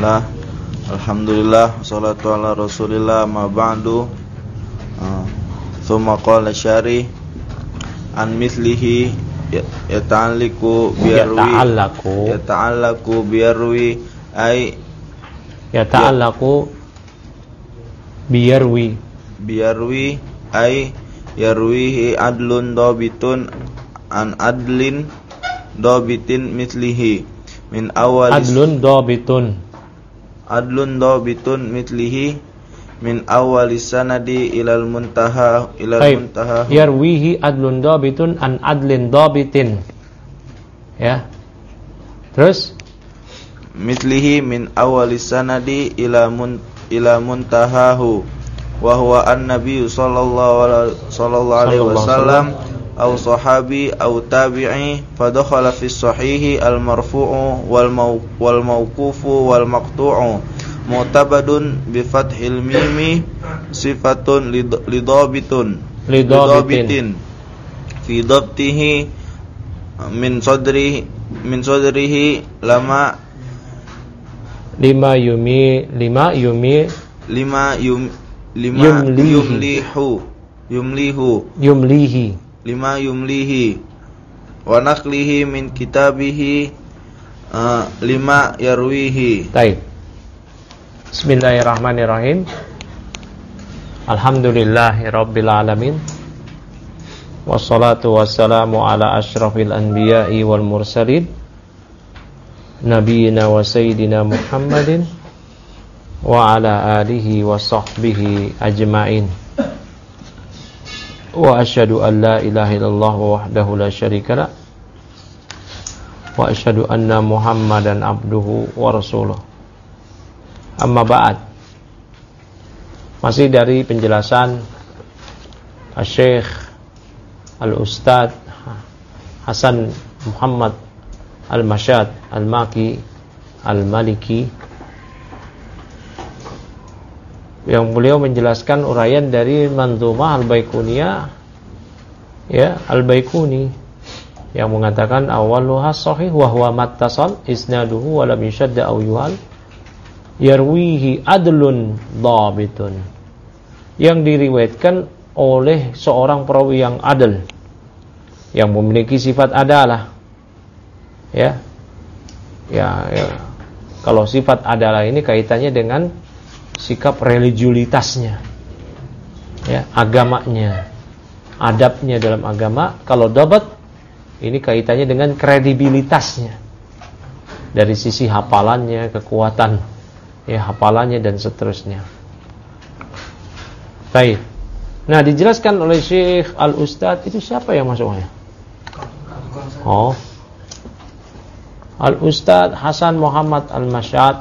Bismillah, alhamdulillah, salatu ala rasulillah, ma ba'du. Thumma qala syari an mislihi yata'allaku biyarwi ay yata'allaku biyarwi ay yarwihi adlun dobitun an adlin dobitin mislihi min awal adlun dobitun mislihi min awal sanadi ilal muntaha yarwihi adlun dobitun an adlin dobitin, ya, terus mislihi min awal sanadi ila muntahahu wa huwa an-nabiy sallallahu alaihi wasallam aw sahabi aw tabi'i fadakhala fi sahihi al-marfu'u wal mawqufu wal maqtu'u mu'tabadun bi fathil mimi sifatun lidabitin fi dabtihi min sadrihi lima yumlihi wa naqlihi min kitabihi lima yarwihi. Baik. Bismillahirrahmanirrahim. Alhamdulillahirabbil alamin. Wassalatu wassalamu ala asyrafil anbiya'i wal mursalin nabiyina wa sayyidina Muhammadin wa ala alihi wa sahbihi ajma'in. Wa asyhadu an la ilaha illallah wahdahu la syarika lah wa asyhadu anna Muhammadan abduhu wa rasuluh. Amma ba'd. Masih dari penjelasan Syekh Al-Ustadz Hasan Muhammad Al-Mashad Al-Maki Al-Maliki, yang beliau menjelaskan uraian dari Manzumah Al-Baiquniyah, ya, Al-Baiquni, yang mengatakan awaluha sahih wa huwa mattasal isnaduhu wa lam yushadda aw yuhal yarwihi adlun dhabitun, yang diriwayatkan oleh seorang perawi yang adil, yang memiliki sifat adalah, ya. Kalau sifat adalah ini kaitannya dengan sikap religiulitasnya, ya, agamanya, adabnya dalam agama. Kalau dabat ini kaitannya dengan kredibilitasnya dari sisi hafalannya, kekuatan, ya, hafalannya dan seterusnya. Baik. Nah, dijelaskan oleh Syekh Al-Ustadz itu siapa yang masuknya? Oh, Al-Ustadz Hasan Muhammad Al-Mashad.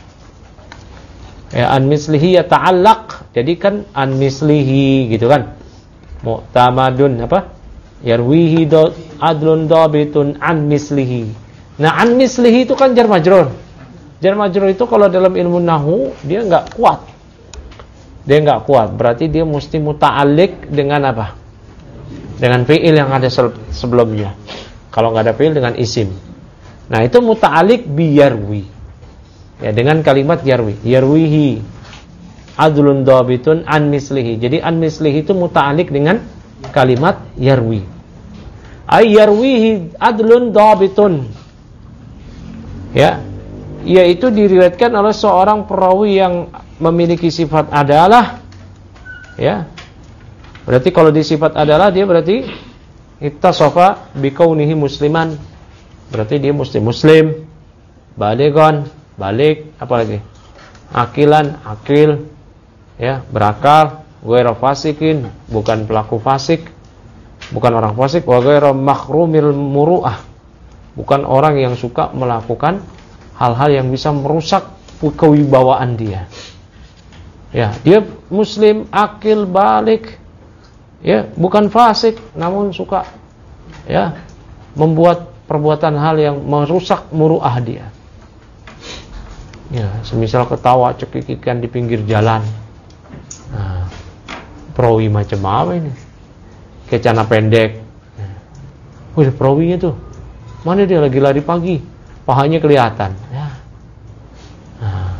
Ya, an mislihi yata'allaq. Jadi kan an mislihi gitu kan. Mu'tamadun apa? Yarwihi adlun dabitun an mislihi. Nah, an mislihi itu kan jar majrur. Jar majrur itu kalau dalam ilmu nahwu dia enggak kuat. Berarti dia mesti muta'alliq dengan apa? Dengan fi'il yang ada sebelumnya. Kalau enggak ada fi'il dengan isim. Nah, itu muta'alliq bi yarwi. Ya, dengan kalimat yarwi. Yarwihi adlun dabitun an mislihi. Jadi an mislihi itu muta'alliq dengan kalimat yarwi. Ay yarwihi adlun dabitun. Ya, yaitu diriwayatkan oleh seorang perawi yang memiliki sifat adalah, ya. Berarti kalau di sifat adalah dia berarti ittasafa bikaunihi musliman. Berarti dia muslim, balighon, balik, apalagi akilan, akil, ya, berakal, ghairu fasikin, bukan pelaku fasik, bukan orang fasik, wa ghairu makhrumil muru'ah, bukan orang yang suka melakukan hal-hal yang bisa merusak kewibawaan dia. Ya, dia muslim, akil, balik, ya, bukan fasik, namun suka, ya, membuat perbuatan hal yang merusak muru'ah dia. Ya, semisal ketawa cekikikan di pinggir jalan. Nah, perawi macam apa ini? Kayak celana pendek. Wih, perawinya tuh. Mana dia lagi lari pagi? Pahanya kelihatan. Ya. Nah,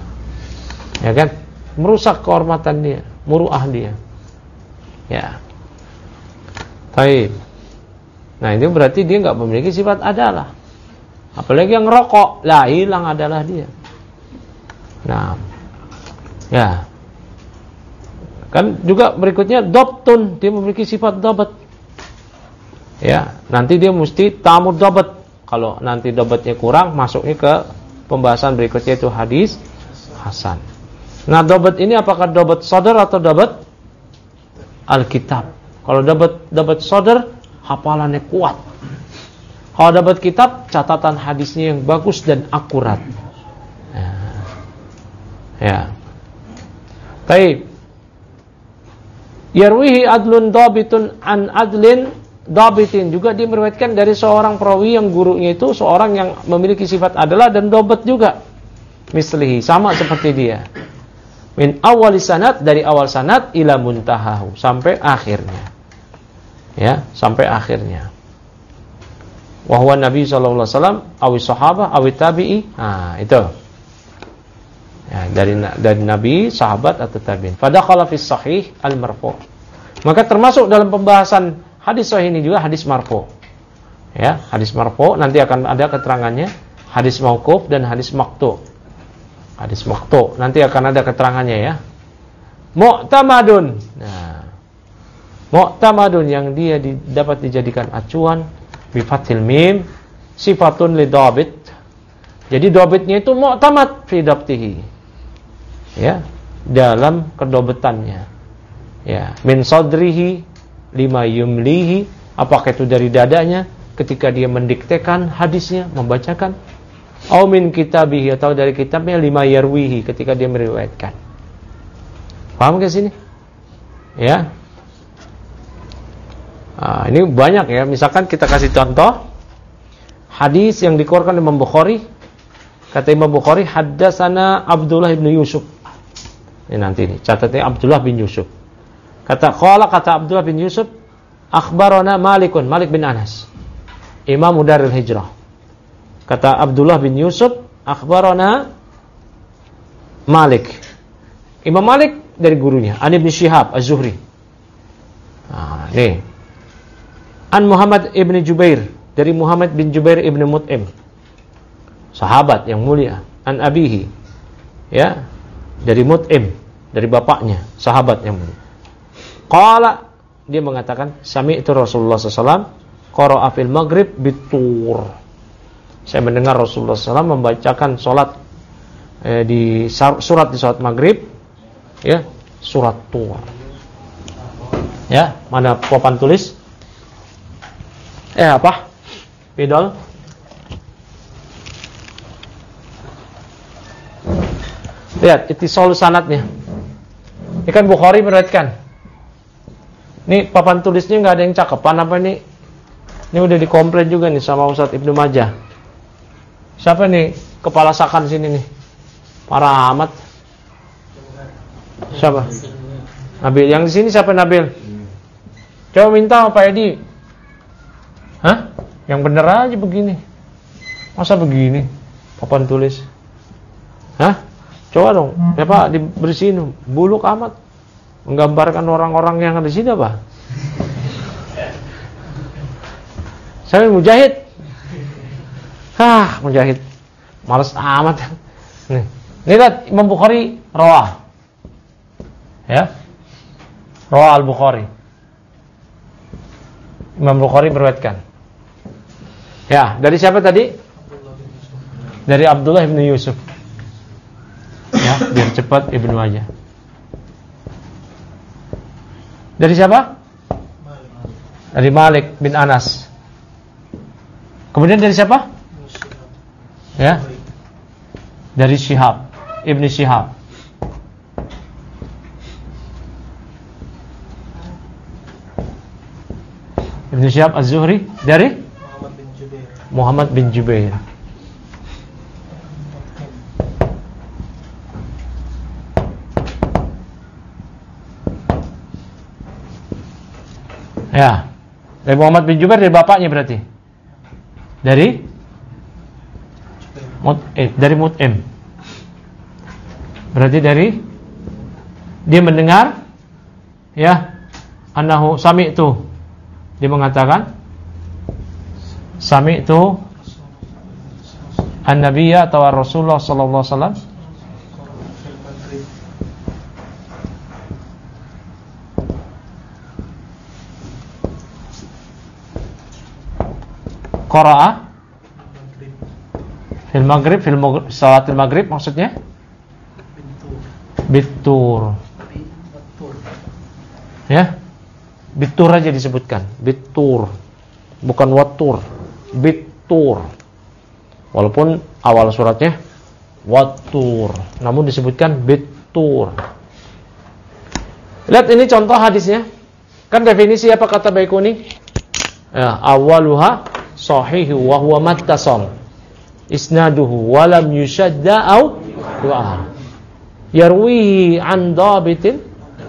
Ya kan? Merusak kehormatan dia, muruah dia. Ya. Baik. Nah, itu berarti dia enggak memiliki sifat adalah. Apalagi yang rokok, lah hilang adalah dia. Nah. Ya. Kan juga berikutnya dobtun, dia memiliki sifat dobat. Ya, nanti dia mesti tamu dobat. Kalau nanti dobatnya kurang, masuknya ke pembahasan berikutnya itu hadis hasan. Nah, dobat ini apakah dobat sodar atau dobat Alkitab? Kalau dobat sodar, hafalannya kuat. Kalau dobat kitab, catatan hadisnya yang bagus dan akurat. Ya. Baik. Yarwihi adlun dabitun an adlin dabitin, juga dia meriwayatkan dari seorang perawi yang gurunya itu seorang yang memiliki sifat adalah dan dobat juga. Mislihi, sama seperti dia. Min awali sanad, dari awal sanad ila muntahahu, sampai akhirnya. Ya, sampai akhirnya. Wa huwa Nabi sallallahu alaihi wasallam awi sahabah awi tabi'i. Nah, itu. Ya, dari Nabi, sahabat atau tabi'in. Fadakhala fis sahih al-marfu'. Maka termasuk dalam pembahasan hadis sahih ini juga hadis marfu'. Ya, hadis marfu' nanti akan ada keterangannya, hadis mauquf dan hadis maqtu'. Hadis maqtu' nanti akan ada keterangannya ya. Mu'tamadun. Nah, mu'tamadun yang dia dapat dijadikan acuan bi fathil mim sifatun li dhabit. Jadi dhabitnya itu mu'tamad fi dhabtihi. Ya, dalam kedobetannya. Ya, min sadrihi lima yumlihi, apakah itu dari dadanya ketika dia mendiktekan hadisnya, membacakan, au min kitabihi, atau dari kitabnya lima yarwihi, ketika dia meriwayatkan. Paham ke sini? Ya. Nah, ini banyak ya. Misalkan kita kasih contoh hadis yang dikeluarkan Imam Bukhari. Kata Imam Bukhari, haddatsana Abdullah bin Yusuf. Ini nanti nih, catatnya Abdullah bin Yusuf. Kata Abdullah bin Yusuf, akhbarana Malik bin Anas, Imam Darul Hijrah. Kata Abdullah bin Yusuf, akhbarana Malik. Imam Malik dari gurunya, An Ibn Shihab Az-Zuhri. Nah, nih. An Muhammad ibn Jubair, dari Muhammad bin Jubair ibn Mut'im, sahabat yang mulia. An abihi, ya, dari Mut'im, dari bapaknya, sahabat yang mulia. Qala, dia mengatakan, sami'tu Rasulullah SAW qara'a fil maghrib bitur. Saya mendengar Rasulullah SAW membacakan surat di salat maghrib, ya, surat Tur. Ya, mana papan tulis? Apa? Pidol. Lihat, ittisal sanadnya. Ini kan Bukhari meriwayatkan. Ini papan tulisnya nggak ada yang cakepan apa ini? Ini udah dikomplain juga nih sama Ustaz Ibnu Majah. Siapa nih kepala sakan sini nih? Parah amat. Siapa? Nabil. Yang di sini siapa Nabil? Coba minta sama Pak Edi. Hah? Yang bener aja begini. Masa begini? Papan tulis. Hah? Coba dong. Siapa dibersihin? Buluk amat. Menggambarkan orang-orang yang ada di sini apa? Saya mujahid. Mujahid. Males amat. Nih. Lihat Imam Bukhari rawah. Ya. Rawah Al-Bukhari. Imam Bukhari meriwayatkan. Ya, dari siapa tadi? Dari Abdullah bin Yusuf. Ya, biar cepat Ibnu Majah. Dari siapa? Dari Malik bin Anas. Kemudian dari siapa? Ya. Dari Syihab, Ibnu Syihab. Ibnu Syihab Az-Zuhri dari Muhammad bin Jubair. Ya, dari Muhammad bin Jubair, dari bapaknya berarti. Dari Mut'im. Berarti dari dia mendengar, ya, annahu sami'tu. Dia mengatakan sami'tu an-nabiyya atau Rasulullah sallallahu alaihi wasallam qara'a fil maghrib, salatil maghrib maksudnya bitur. Ya, bitur aja disebutkan, bitur, bukan watur, bitur. Walaupun awal suratnya watur, namun disebutkan bitur. Lihat ini contoh hadisnya. Kan definisi apa kata Baikuni? Ya, awaluha sahihu wa huwa mattasal isnaduhu wa lam yushadda aw du'a. Yarwihi an dhabitin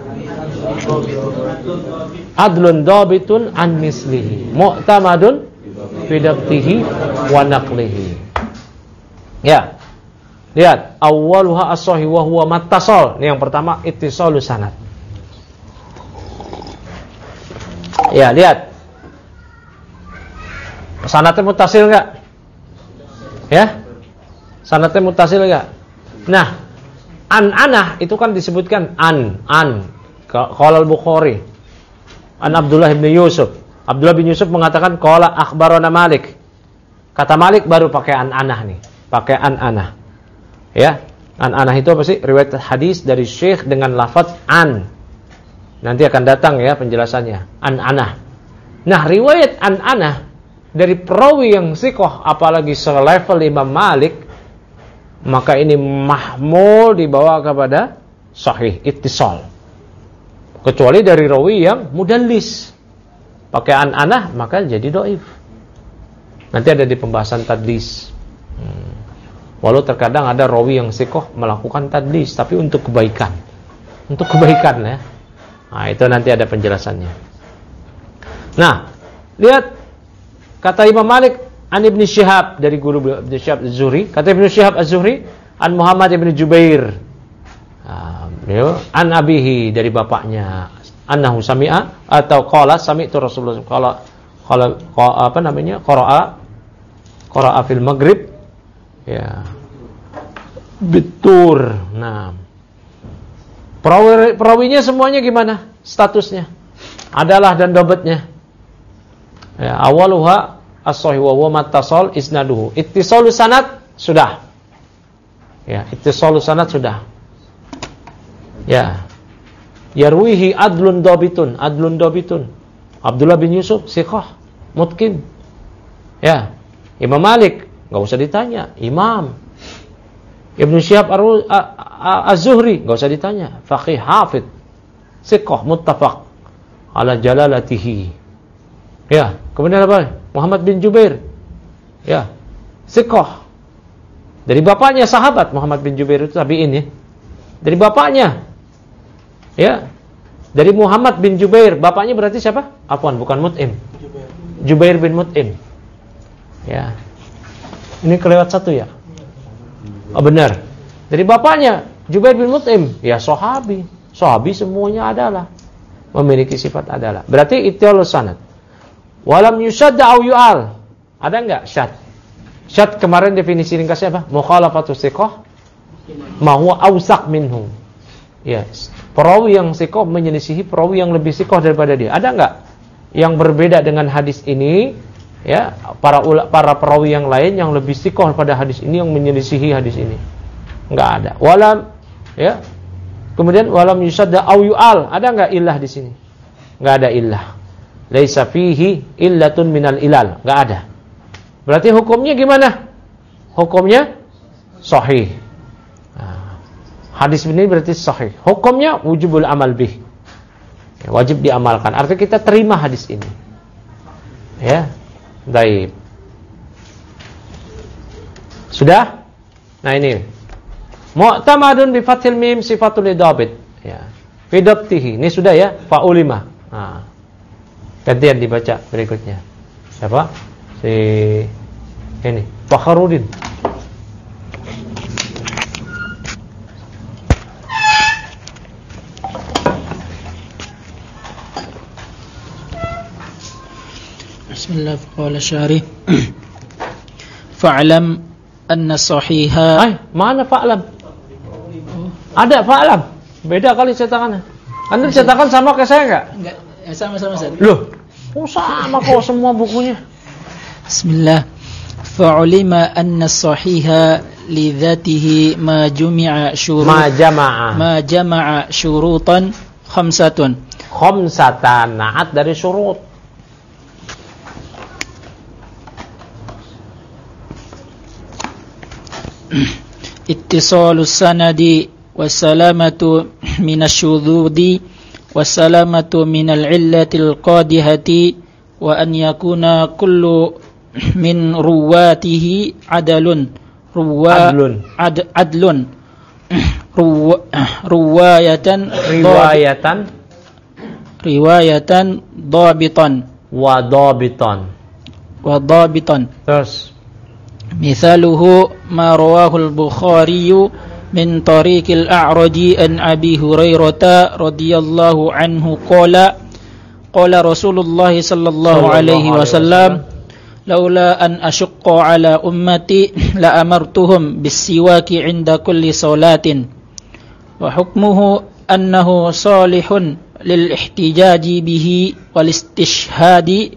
adlun dhabitun an mislihi mu'tamadun fi dabtihi wa naqlihi. Ya. Lihat, awwaluha as-sahih wa huwa mattasal. Ini yang pertama ittisalus sanad. Ya, lihat. Sanadnya muttasil enggak? Ya? Sanadnya muttasil enggak? Nah, an-anah itu kan disebutkan an. Qala al-Bukhari an Abdullah bin Yusuf. Abdullah bin Yusuf mengatakan qala akhbarana Malik. Kata Malik baru pakai an-anah nih, pakai an-anah. Ya, an-anah itu apa sih? Riwayat hadis dari syekh dengan lafaz an. Nanti akan datang ya penjelasannya. An-anah. Nah, riwayat an-anah dari perawi yang sikoh, apalagi selevel Imam Malik, maka ini mahmul dibawa kepada sahih, ittisal. Kecuali dari rawi yang mudallis, pakai an-anah maka jadi dhaif. Nanti ada di pembahasan tadlis. Walau terkadang ada rawi yang sikoh melakukan tadlis, tapi untuk kebaikan, ya. Nah, itu nanti ada penjelasannya. Nah, lihat kata Imam Malik an Ibnu Syihab, dari guru Ibnu Syihab Az-Zuhri. Kata Ibnu Syihab Az-Zuhri an Muhammad ibn Jubair, an abihi, dari bapaknya, annahu sami'a atau qala sami'tu Rasulullah qala apa namanya, qara'a fil maghrib, ya, bitur. Nah, perawinya semuanya gimana statusnya? Adalah dan dobatnya. Ya, awaluha as-sahih wa huwa mattasal isnaduhu. Ittisalus sanad sudah. Ya, ittisalus sanad sudah. Ya. Yarwihi adlun dhabitun. Abdullah bin Yusuf siqah, mutqin. Ya. Imam Malik enggak usah ditanya, imam. Ibnu Syihab Az-Zuhri enggak usah ditanya, faqih hafid, siqah, muttafaq ala jalalatihi. Ya, kemudian apa? Muhammad bin Jubair. Ya. Siqah. Dari bapaknya sahabat, Muhammad bin Jubair itu tabi'in ya. Dari bapaknya. Ya. Dari Muhammad bin Jubair, bapaknya berarti siapa? Afwan, bukan Mut'im. Jubair bin Mut'im. Ya. Ini kelewat satu ya? Oh, benar. Dari bapaknya Jubair bin Mut'im, ya sahabi. Sahabi semuanya adalah memiliki sifat adalah. Berarti ittisalus sanad. Walam yushadda au yu'al. Ada enggak syad? Syad kemarin definisi ringkasnya apa? Mukhalafatu siqah ma huwa awsaq minhu. Yes. Perawi yang siqah menyelisihi perawi yang lebih siqah daripada dia. Ada enggak yang berbeda dengan hadis ini? Ya, para perawi yang lain yang lebih siqah pada hadis ini yang menyelisihi hadis ini. Enggak ada. Walam, ya. Kemudian walam yushadda au yu'al. Ada enggak illah di sini? Enggak ada illah. Laisa fihi illatun minal ilal, enggak ada. Berarti hukumnya gimana? Hukumnya sahih. Nah, hadis ini berarti sahih. Hukumnya wujubul amal bih. Ya, wajib diamalkan. Artinya kita terima hadis ini. Ya. Baik. Sudah? Nah, ini. Mu'tamadun bi fathil mim sifatul idabit. Ya. Fi dabtihi. Ini sudah ya, fa'ulima. Nah. Gantian dibaca berikutnya. Siapa? Si ini, Fakhrudin. Bismillah, qala syarih. Fa'lam anna sahiha. Mana fa'lam? Ada fa'lam. Beda kali cetakannya. Anda cetakan sama kayak saya enggak? Enggak, sama-sama Ustaz. Loh, sama kok semua bukunya. Bismillah. Fa'ulima anna sahiha li dhatihi ma jumi'a syurut. Ma jama'a syurutan khamsatun. Khamsatan, na'at dari syurut. Ittisalus sanadi wassalamatu minasyududi wassalamatu minal illatil qadihati wa an yakuna kullu min ruwatihi adlun riwayatan dhabitan wa dhabitan. Terus mithaluhu ma rawahu al-Bukhari min tariqil A'raji an Abi Hurairah radhiyallahu anhu qala Rasulullah sallallahu alaihi wasallam laula an ashqa ala ummati la amartuhum bis-siwaki 'inda kulli salatin wa hukmuhu annahu salihun lil ihtijaji bihi wal istishhadi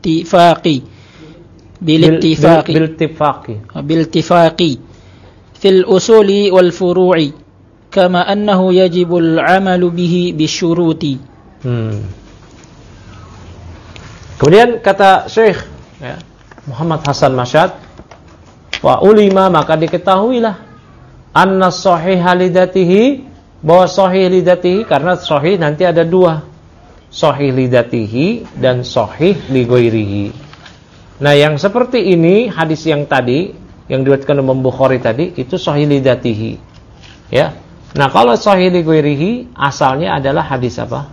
بالاتفاق في الأصول والفروع كما أنه يجب العمل به بالشروط. Kemudian kata Syekh Muhammad Hasan Masyad, wa ulima, maka diketahuilah anna sahih lidatihi, bahwa sahih lidatihi, karena sahih nanti ada dua, sahih lidatihi dan sahih li ghairihi. Nah, yang seperti ini, hadis yang tadi yang diriwayatkan Imam Bukhari tadi, itu sahih lidatihi. Ya. Nah, kalau sahih li ghairihi asalnya adalah hadis apa?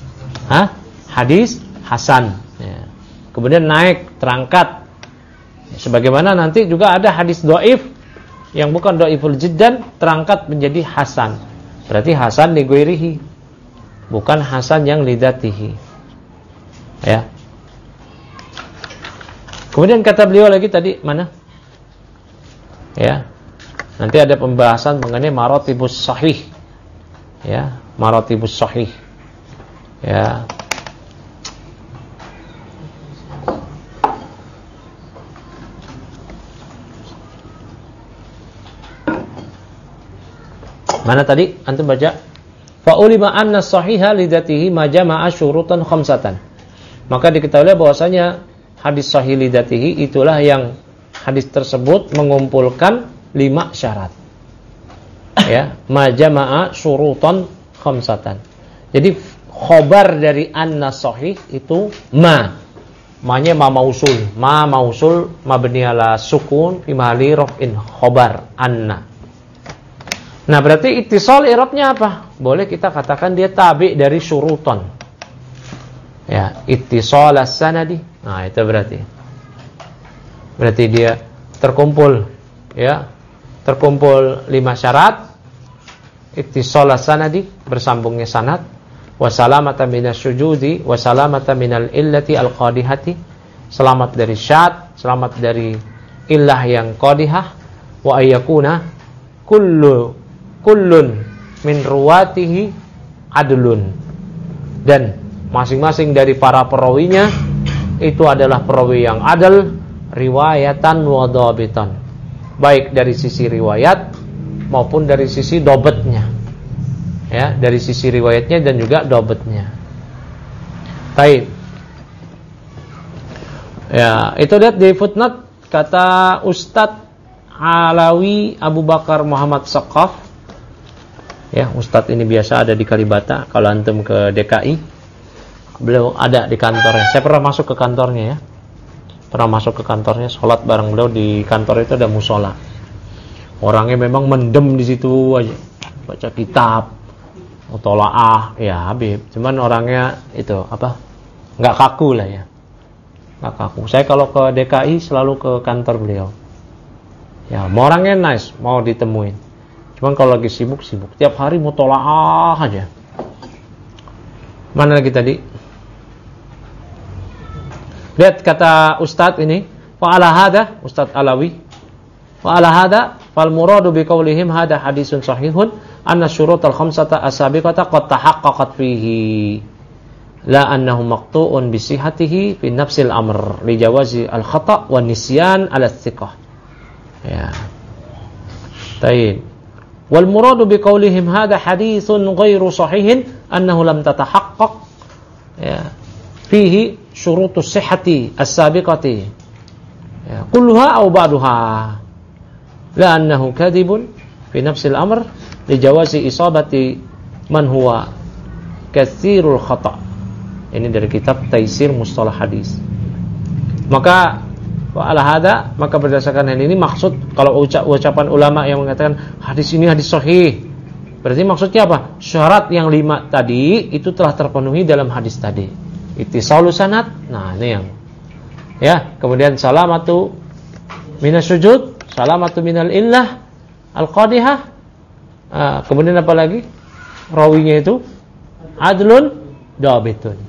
Hadis hasan. Ya. Kemudian naik, terangkat. Sebagaimana nanti juga ada hadis dhaif yang bukan dhaiful jiddan, terangkat menjadi hasan. Berarti hasan li ghairihi, bukan hasan yang lidatihi. Ya. Kemudian kata beliau lagi tadi mana? Ya. Nanti ada pembahasan mengenai maratibus sahih. Ya, maratibus sahih. Ya. Mana tadi? Antum baca. Fa ulima anna sahiha lidatihi ma jama'a syurutan khamsatan. Maka diketahui bahwasanya hadis sahih lidatihi itulah yang hadis tersebut mengumpulkan 5 syarat. Ya, ma jama'a syurutan khamsatan. Jadi khobar dari anna sahih itu ma-nya ma mausul, mabni ala sukun fi mahalli raf'in, khobar anna. Nah, berarti ittisal i'rabnya apa? Boleh kita katakan dia tabi dari syurutan. Ya, ittisal as-sanadi. Nah, itu berarti dia terkumpul, ya. Terkumpul 5 syarat. Ittisal as-sanadi, bersambungnya sanad, wa salamata minasyujudi, wa salamata minal illati al-qadihati, selamat dari syad, selamat dari illah yang qadihah, wa ayyakuna kullun min ruwatihi adlun, dan masing-masing dari para perawinya itu adalah perawi yang adil, riwayatan wa dhabitan, baik dari sisi riwayat maupun dari sisi dobetnya. Ya, dari sisi riwayatnya dan juga dobetnya. Baik. Ya, itu lihat di footnote kata Ustadz Alawi Abu Bakar Muhammad Saqaf. Ya, Ustadz ini biasa ada di Kalibata. Kalau antum ke DKI, beliau ada di kantornya. Saya pernah masuk ke kantornya ya. Sholat bareng beliau di kantor itu ada musola. Orangnya memang mendem di situ aja, baca kitab, mutolaah, ya Habib. Cuman orangnya itu nggak kaku lah ya, nggak kaku. Saya kalau ke DKI selalu ke kantor beliau. Ya, mau orangnya nice, mau ditemuin. Cuman kalau lagi sibuk, tiap hari mutolaah aja. Mana lagi tadi? Lihat kata Ustadz ini, wa ala hada, Ustadz Alawi, wa ala hada fal muradu bi qaulihim hada hadisun sahihun anna syurutal khamsata as-sabiqata qad tahaqqaqat fihi la annahu maqtu'un bi sihhatihi fi nafsil amr li jawazi al-khata' wa nisyan ala thiqah. Ya. Baik. Wal muradu bi qaulihim hada haditsun ghairu sahihin annahu lam tatahaqqaq ya fihi syurutus sihhati as-sabiqati ya kulluha aw ba'daha la annahu kadhibun fi nafsil amr li jawazi isabati man huwa katsirul khata'. Ini dari kitab Taisir Mustalah Hadis. Maka ala hada, maka berdasarkan hal ini maksud kalau ucapan ulama yang mengatakan hadis ini hadis sahih, berarti maksudnya apa? Syarat yang 5 tadi itu telah terpenuhi dalam hadis tadi. Ittisalus sanad. Nah, ini yang ya, kemudian salamatu minasyujud, salamatu minal illah al-qadihah. Kemudian apa lagi? Rawinya itu adlun dhabitun.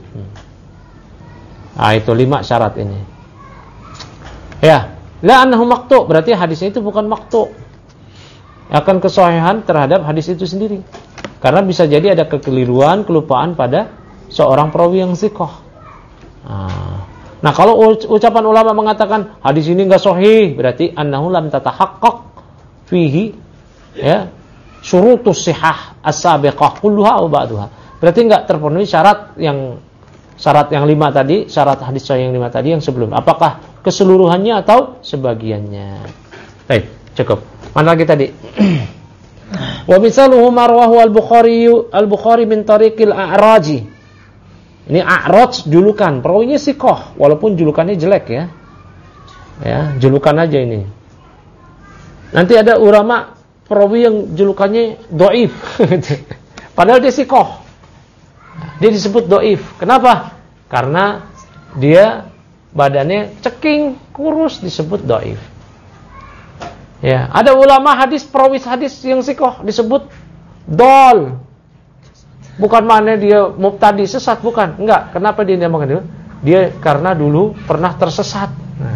Itu 5 syarat ini. Ya, la annahu maqtu', berarti hadisnya itu bukan maqtu'. Akan kesahihan terhadap hadis itu sendiri. Karena bisa jadi ada kekeliruan, kelupaan pada seorang perawi yang thiqah. Nah, kalau ucapan ulama mengatakan hadis ini enggak sahih, berarti annahu lam tatahaqqaq fihi ya syurutus sihah as-sabiqah kulluha aw ba'daha. Berarti enggak terpenuhi syarat yang 5 tadi, syarat hadis sahih yang 5 tadi yang sebelum. Apakah keseluruhannya atau sebagiannya? Baik, cukup. Mana lagi tadi? Wa misaluhu marwahu al-Bukhari min tariqil A'raji. Ini A'raj julukan, perawinya thiqah walaupun julukannya jelek ya. Ya, julukan aja ini. Nanti ada ulama perawi yang julukannya dhaif. Padahal dia thiqah. Dia disebut dhaif. Kenapa? Karena dia badannya ceking, kurus, disebut dhaif. Ya, ada ulama hadis, perawi hadis yang thiqah disebut dol. Bukan mana dia mubtadi sesat, bukan. Enggak. Kenapa dia dinamakan itu? Dia karena dulu pernah tersesat.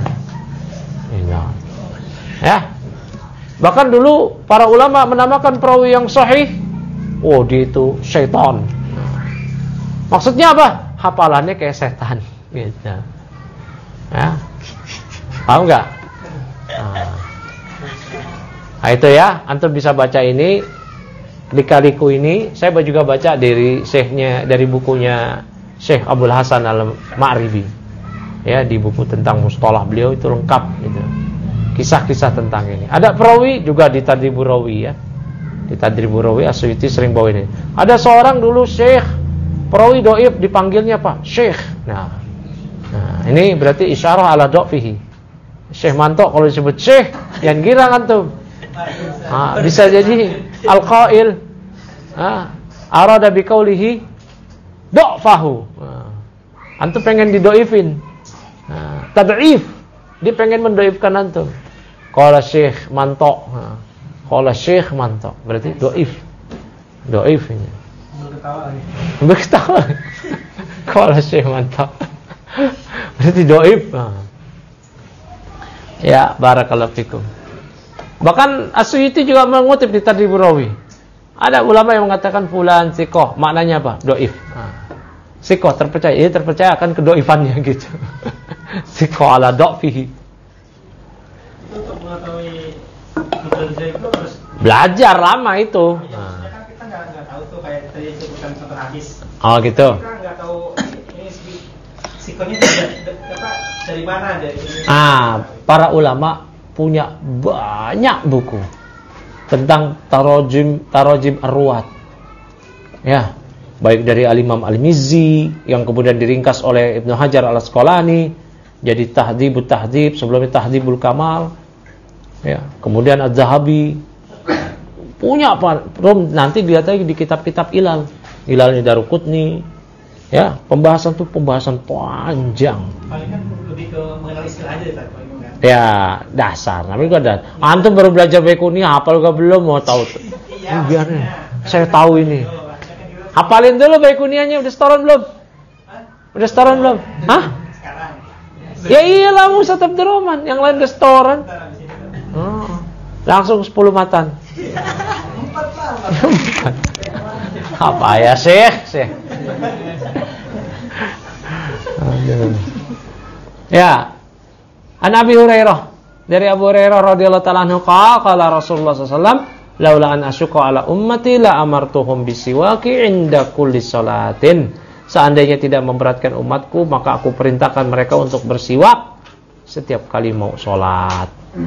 Ya. Bahkan dulu para ulama menamakan perawi yang sahih, oh dia itu syaitan. Maksudnya apa? Hafalannya kayak setan gitu. Ya. Paham enggak? Nah, itu ya, antum bisa baca ini, lika-liku ini. Saya juga baca dari syekhnya, dari bukunya Syekh Abdul Hasan Al-Ma'ribi. Ya, di buku tentang mustalah beliau itu lengkap gitu. Kisah-kisah tentang ini. Ada perawi juga di Tadribur Rawi ya. Di Tadribur Rawi As-Suyuti sering bawa ini. Ada seorang dulu syekh perawi dhaif dipanggilnya apa? Syekh. Nah, ini berarti isyarah ala dhafihi. Syekh Mantok kalau disebut syekh, yang girang antum. Bisa jadi al-qail arada biqaulihi dhafahu. Antum pengen didoifin. Tad'if. Dia pengen mendoifkan antum. Qala Syekh Mantok. Qala Syekh Mantok. Berarti dhaif. Dhaif ini. Berketawa. Qala Syekh Mantok. Berarti dhaif. Ya, barakallahu fikum. Bahkan As-Suyuti juga mengutip di Tadribur Rawi. Ada ulama yang mengatakan fulan thiqah, maknanya apa? Dhaif. Thiqah terpercaya, dia terpercaya akan kedhaifannya gitu. Thiqah ala dhafihi. Untuk mengetahui bekerja itu harus belajar lama itu. Kita nggak tahu tuh kayak tadi sebutkan contoh hadis. Oh gitu. Kita nggak tahu ini sikonya dari mana dari. Para ulama punya banyak buku tentang tarajim ar-ruwat. Ya, baik dari Al-Imam Al-Mizzi yang kemudian diringkas oleh Ibnu Hajar Al-Asqalani jadi Tahdhibut Tahdhib, sebelumnya Tahdhibul Kamal. Ya, kemudian Az-Zahabi punya apa? Nanti dilihat lagi di kitab-kitab Ilal. Ilalnya Daruqutni. Ya, pembahasan panjang. Paling kan lebih ke mengenal istilah aja Pak. Ya, dasar. Namanya juga dasar. Antum baru belajar Baikuni, hafal gak belum mau tahu? Iya. Biarnya. Saya tahu ini. Hafalin dulu Baikuniannya, udah setoran belum? Udah setoran belum? Hah? Sekarang. Ya iyalah Mus'ab Abdurrahman, yang lain restoran. Langsung 10 matan. Apa ya Syekh? Ya. An Abi Hurairah, dari Abu Hurairah radhiyallahu ta'ala anhu qala Rasulullah sallallahu alaihi wasallam, laula an asyqa ala ummati la amartuhum bisiwaki inda kulli salatin. Seandainya tidak memberatkan umatku, maka aku perintahkan mereka untuk bersiwak setiap kali mau sholat.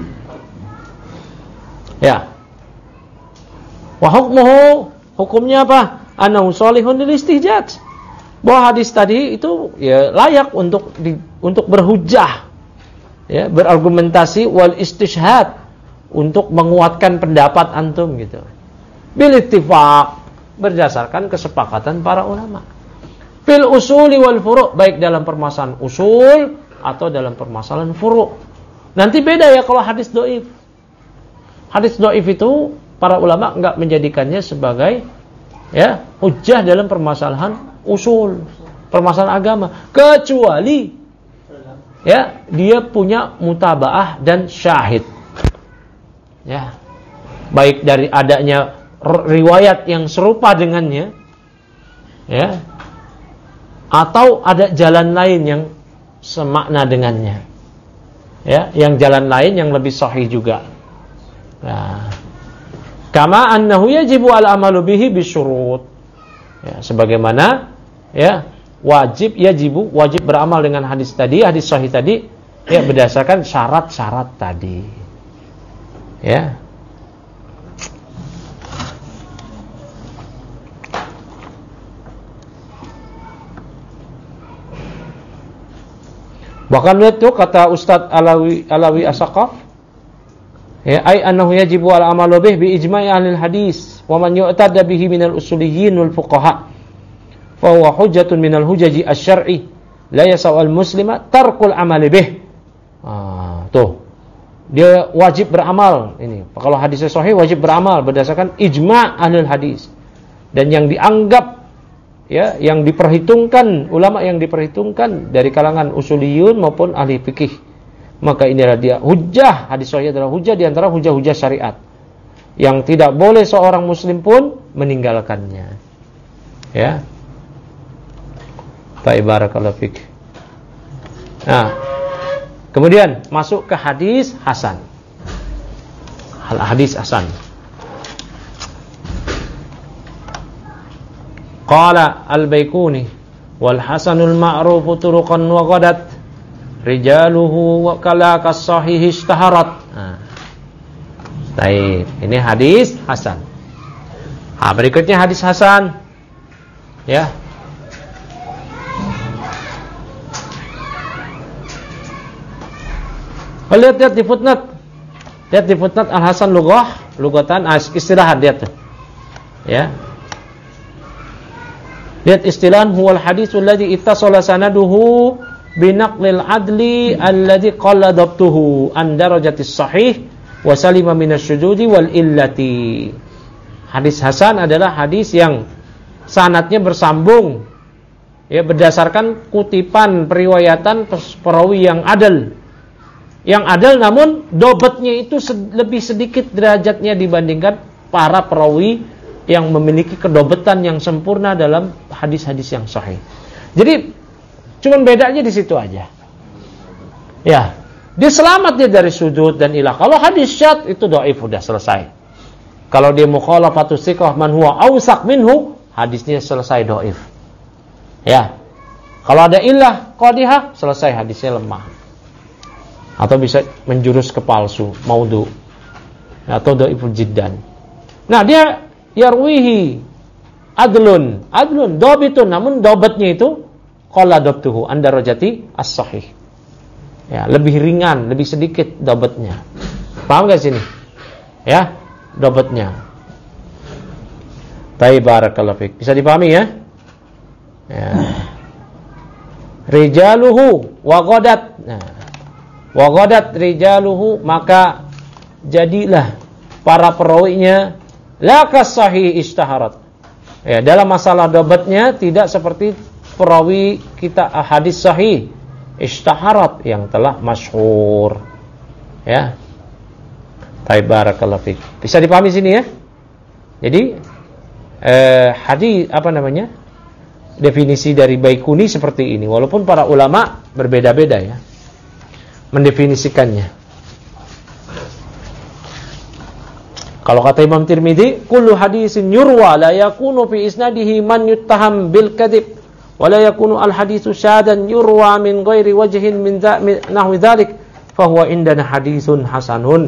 Ya. Wa hukmuhu, hukumnya apa? Annahu shalihun lil istihjaj. Bahwa hadis tadi itu ya layak untuk berhujjah. Ya, berargumentasi wal istishhad, untuk menguatkan pendapat antum gitu. Bil ittifaq, berdasarkan kesepakatan para ulama. Fil usuli wal furu', baik dalam permasalahan usul atau dalam permasalahan furu'. Nanti beda ya kalau hadis dhaif. Hadis dhaif itu para ulama enggak menjadikannya sebagai ya hujjah dalam permasalahan usul, permasalahan agama, kecuali ya dia punya mutabaah dan syahid. Ya. Baik dari adanya riwayat yang serupa dengannya, ya, atau ada jalan lain yang semakna dengannya, ya, yang jalan lain yang lebih sahih juga. Nah, kama annahu yajibu al-amalu bihi bisyurut. Ya, sebagaimana ya wajib beramal dengan hadis sahih tadi, ya berdasarkan syarat-syarat tadi. Ya. Bahkan itu kata Ustaz Alawi As-Saqaf, ya, ai annahu yajibu al-amalu bih bi ijma'i ahli hadis wa man yu'tada bihi minal usuliyyin wal fuqaha fa huwa hujjatun minal hujaji asy-syar'i la yasau al-muslima tarkul amali bih. Tuh. Dia wajib beramal ini. Kalau hadisnya sahih wajib beramal berdasarkan ijma' ahli hadis. Dan yang dianggap ya, yang diperhitungkan ulama yang diperhitungkan dari kalangan usuliyun maupun ahli fikih, maka inilah dia hujjah. Hadis sahih adalah hujjah di antara hujjah-hujjah syariat yang tidak boleh seorang muslim pun meninggalkannya. Ya. Barakallahu fik. Nah, kemudian masuk ke hadis hasan. Hadis hasan. Qala al-Baikuni wal hasanul ma'rufu turuqan wa ghadat rijaluhu wa kalakas sahih ishtaharat. Baik, ini hadis hasan. Berikutnya hadis hasan. Ya. Lihat di footnote. Lihat di footnote al-hasan lugatan istilah lihat tuh. Ya. Lihat istilah huwal hadisul ladzi ittasala sanaduhu binaqlil adli alladzi qalla dabtuhu an darajatis sahih wa salima minasyujudi wal illati. Hadis hasan adalah hadis yang sanadnya bersambung ya berdasarkan kutipan periwayatan perawi yang adil. Yang adil namun dobetnya itu lebih sedikit derajatnya dibandingkan para perawi yang memiliki kedobetan yang sempurna dalam hadis-hadis yang sahih. Jadi cuman bedanya di situ aja. Ya, dia selamat dia dari sudut dan ilah. Kalau hadis syadz itu dhaif udah selesai. Kalau dia mukhalafatus thiqah man huwa awsaq minhu, hadisnya selesai dhaif. Ya. Kalau ada ilah qadihah, selesai hadisnya lemah. Atau bisa menjurus ke palsu, maudhu. Atau dhaiful jiddan. Nah, dia yarwihi adlun dobitun, namun dobatnya itu qalla dabtuhu an darajati as-sahih. Ya, lebih ringan, lebih sedikit dobatnya. Paham enggak sini? Ya, dobatnya. Barakallahu fik. Bisa dipahami ya? Ya. Rijaluhu wa ghadat. Nah, wa ghadat rijaluhu, maka jadilah para perawinya la kasahih istaharat. Ya, dalam masalah dobatnya tidak seperti perawi kita hadis sahih ishtaharat, yang telah masyhur. Ya. Baik, barakallahu fiik. Bisa dipahami sini ya? Jadi hadis definisi dari Baikuni seperti ini, walaupun para ulama berbeda-beda ya mendefinisikannya. Kalau kata Imam Tirmidzi, kullu hadisin yurwa la yakunu fi isnadihi man yuttaham bil kadhib wa la yakunu al haditsu syadan yurwa min ghairi wajhin min nahwi dzalik fa huwa indana hadisun hasanun.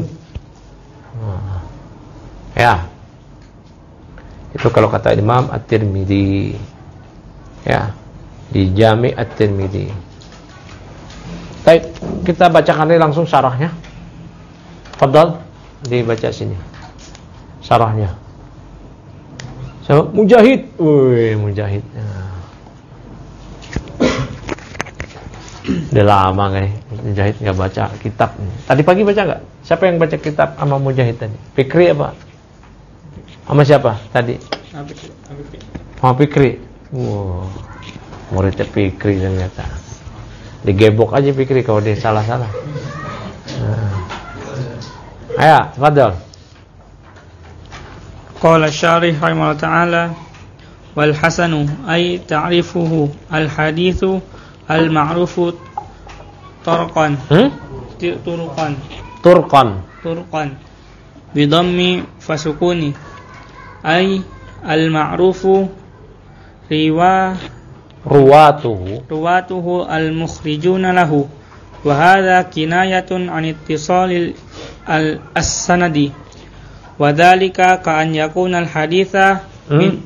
Ya. Itu kalau kata Imam At-Tirmidzi. Ya. Di Jami' At-Tirmidzi. Baik, kita bacakan ini langsung syarahnya. Fadhal, dibaca sini. Syarahnya. Sama Mujahid. Wih, Mujahid. Udah lama kan Mujahid enggak baca kitab. Tadi pagi baca enggak? Siapa yang baca kitab sama Mujahid tadi? Fikri apa? Sama siapa tadi? Sama Fikri. Wow. Muridnya Fikri ternyata. Digebok aja Fikri kalau dia salah-salah. Ayo, fadhal. Qala syarih rahimahullah ta'ala wal hasanu ay ta'rifuhu al hadithu al ma'rufu turqan bidhammi fasukuni ay al ma'rufu ruwatuhu al mukhrijuna lahu wa hadha kinayatun an ittisalil al as-sanadi wa dzalika ka an yakuna al haditha min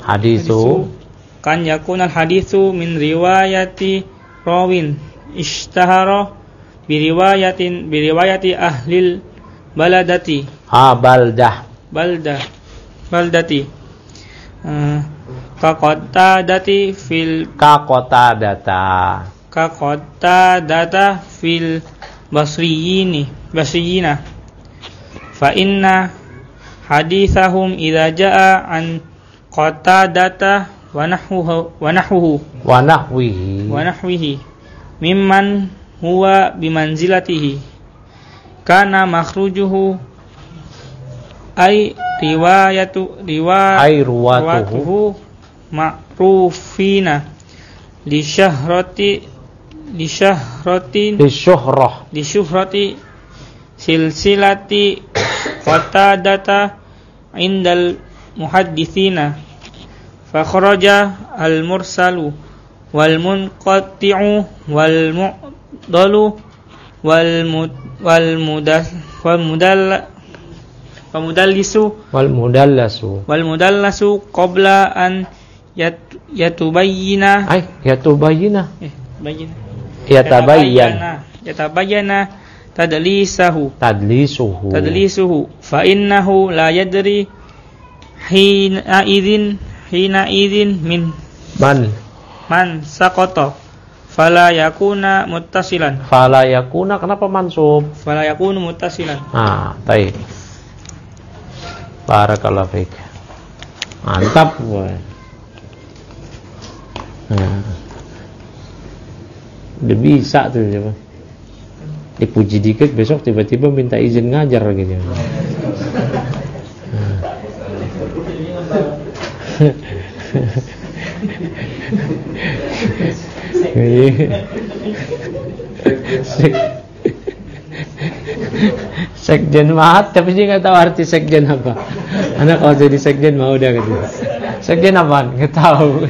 kan yakuna al haditsu min riwayati rawin ishtahara bi riwayati ahlil baladati baldati ka qatadata fil basriyina fa inna hadithahum idza jaa an qatadata wa nahwihi mimman huwa bimanzilatihi kana makhrujuhu ay ruwatuhu ma'rufina li syuhrati silsilati qatadata indal muhadditsina fa kharaja al mursalu wal munqati'u wal mu'dalu wal mudallasu qabla an yatabayyana tadlisuhu fa innahu la yadri hina idin min man saqata fala yakuna muttasilan. Fala yakuna kenapa mansub? Fala yakunu muttasilan. Baik. Barakallahu fiik. Mantap, boy. Udah bisa tuh siapa? Dipuji dikit besok tiba-tiba minta izin ngajar gitu. Sekjen mahat tapi dia nggak tahu arti sekjen apa. Anak kalau jadi sekjen mau udah gitu. Sekjen apaan? Nggak tahu.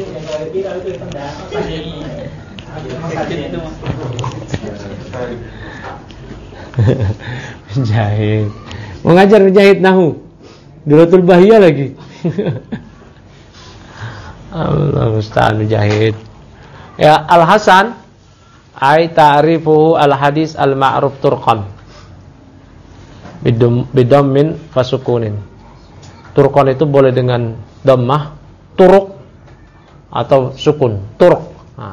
Menjahit. Mau ngajar menjahit nahu. Duratul bahiyah lagi. Allah musta'an menjahit. Ya, al-hasan ay ta'rifuhu al-hadis al-ma'ruf turqan bidammin fasukunin. Turqan itu boleh dengan dhammah, turuk atau sukun, turq.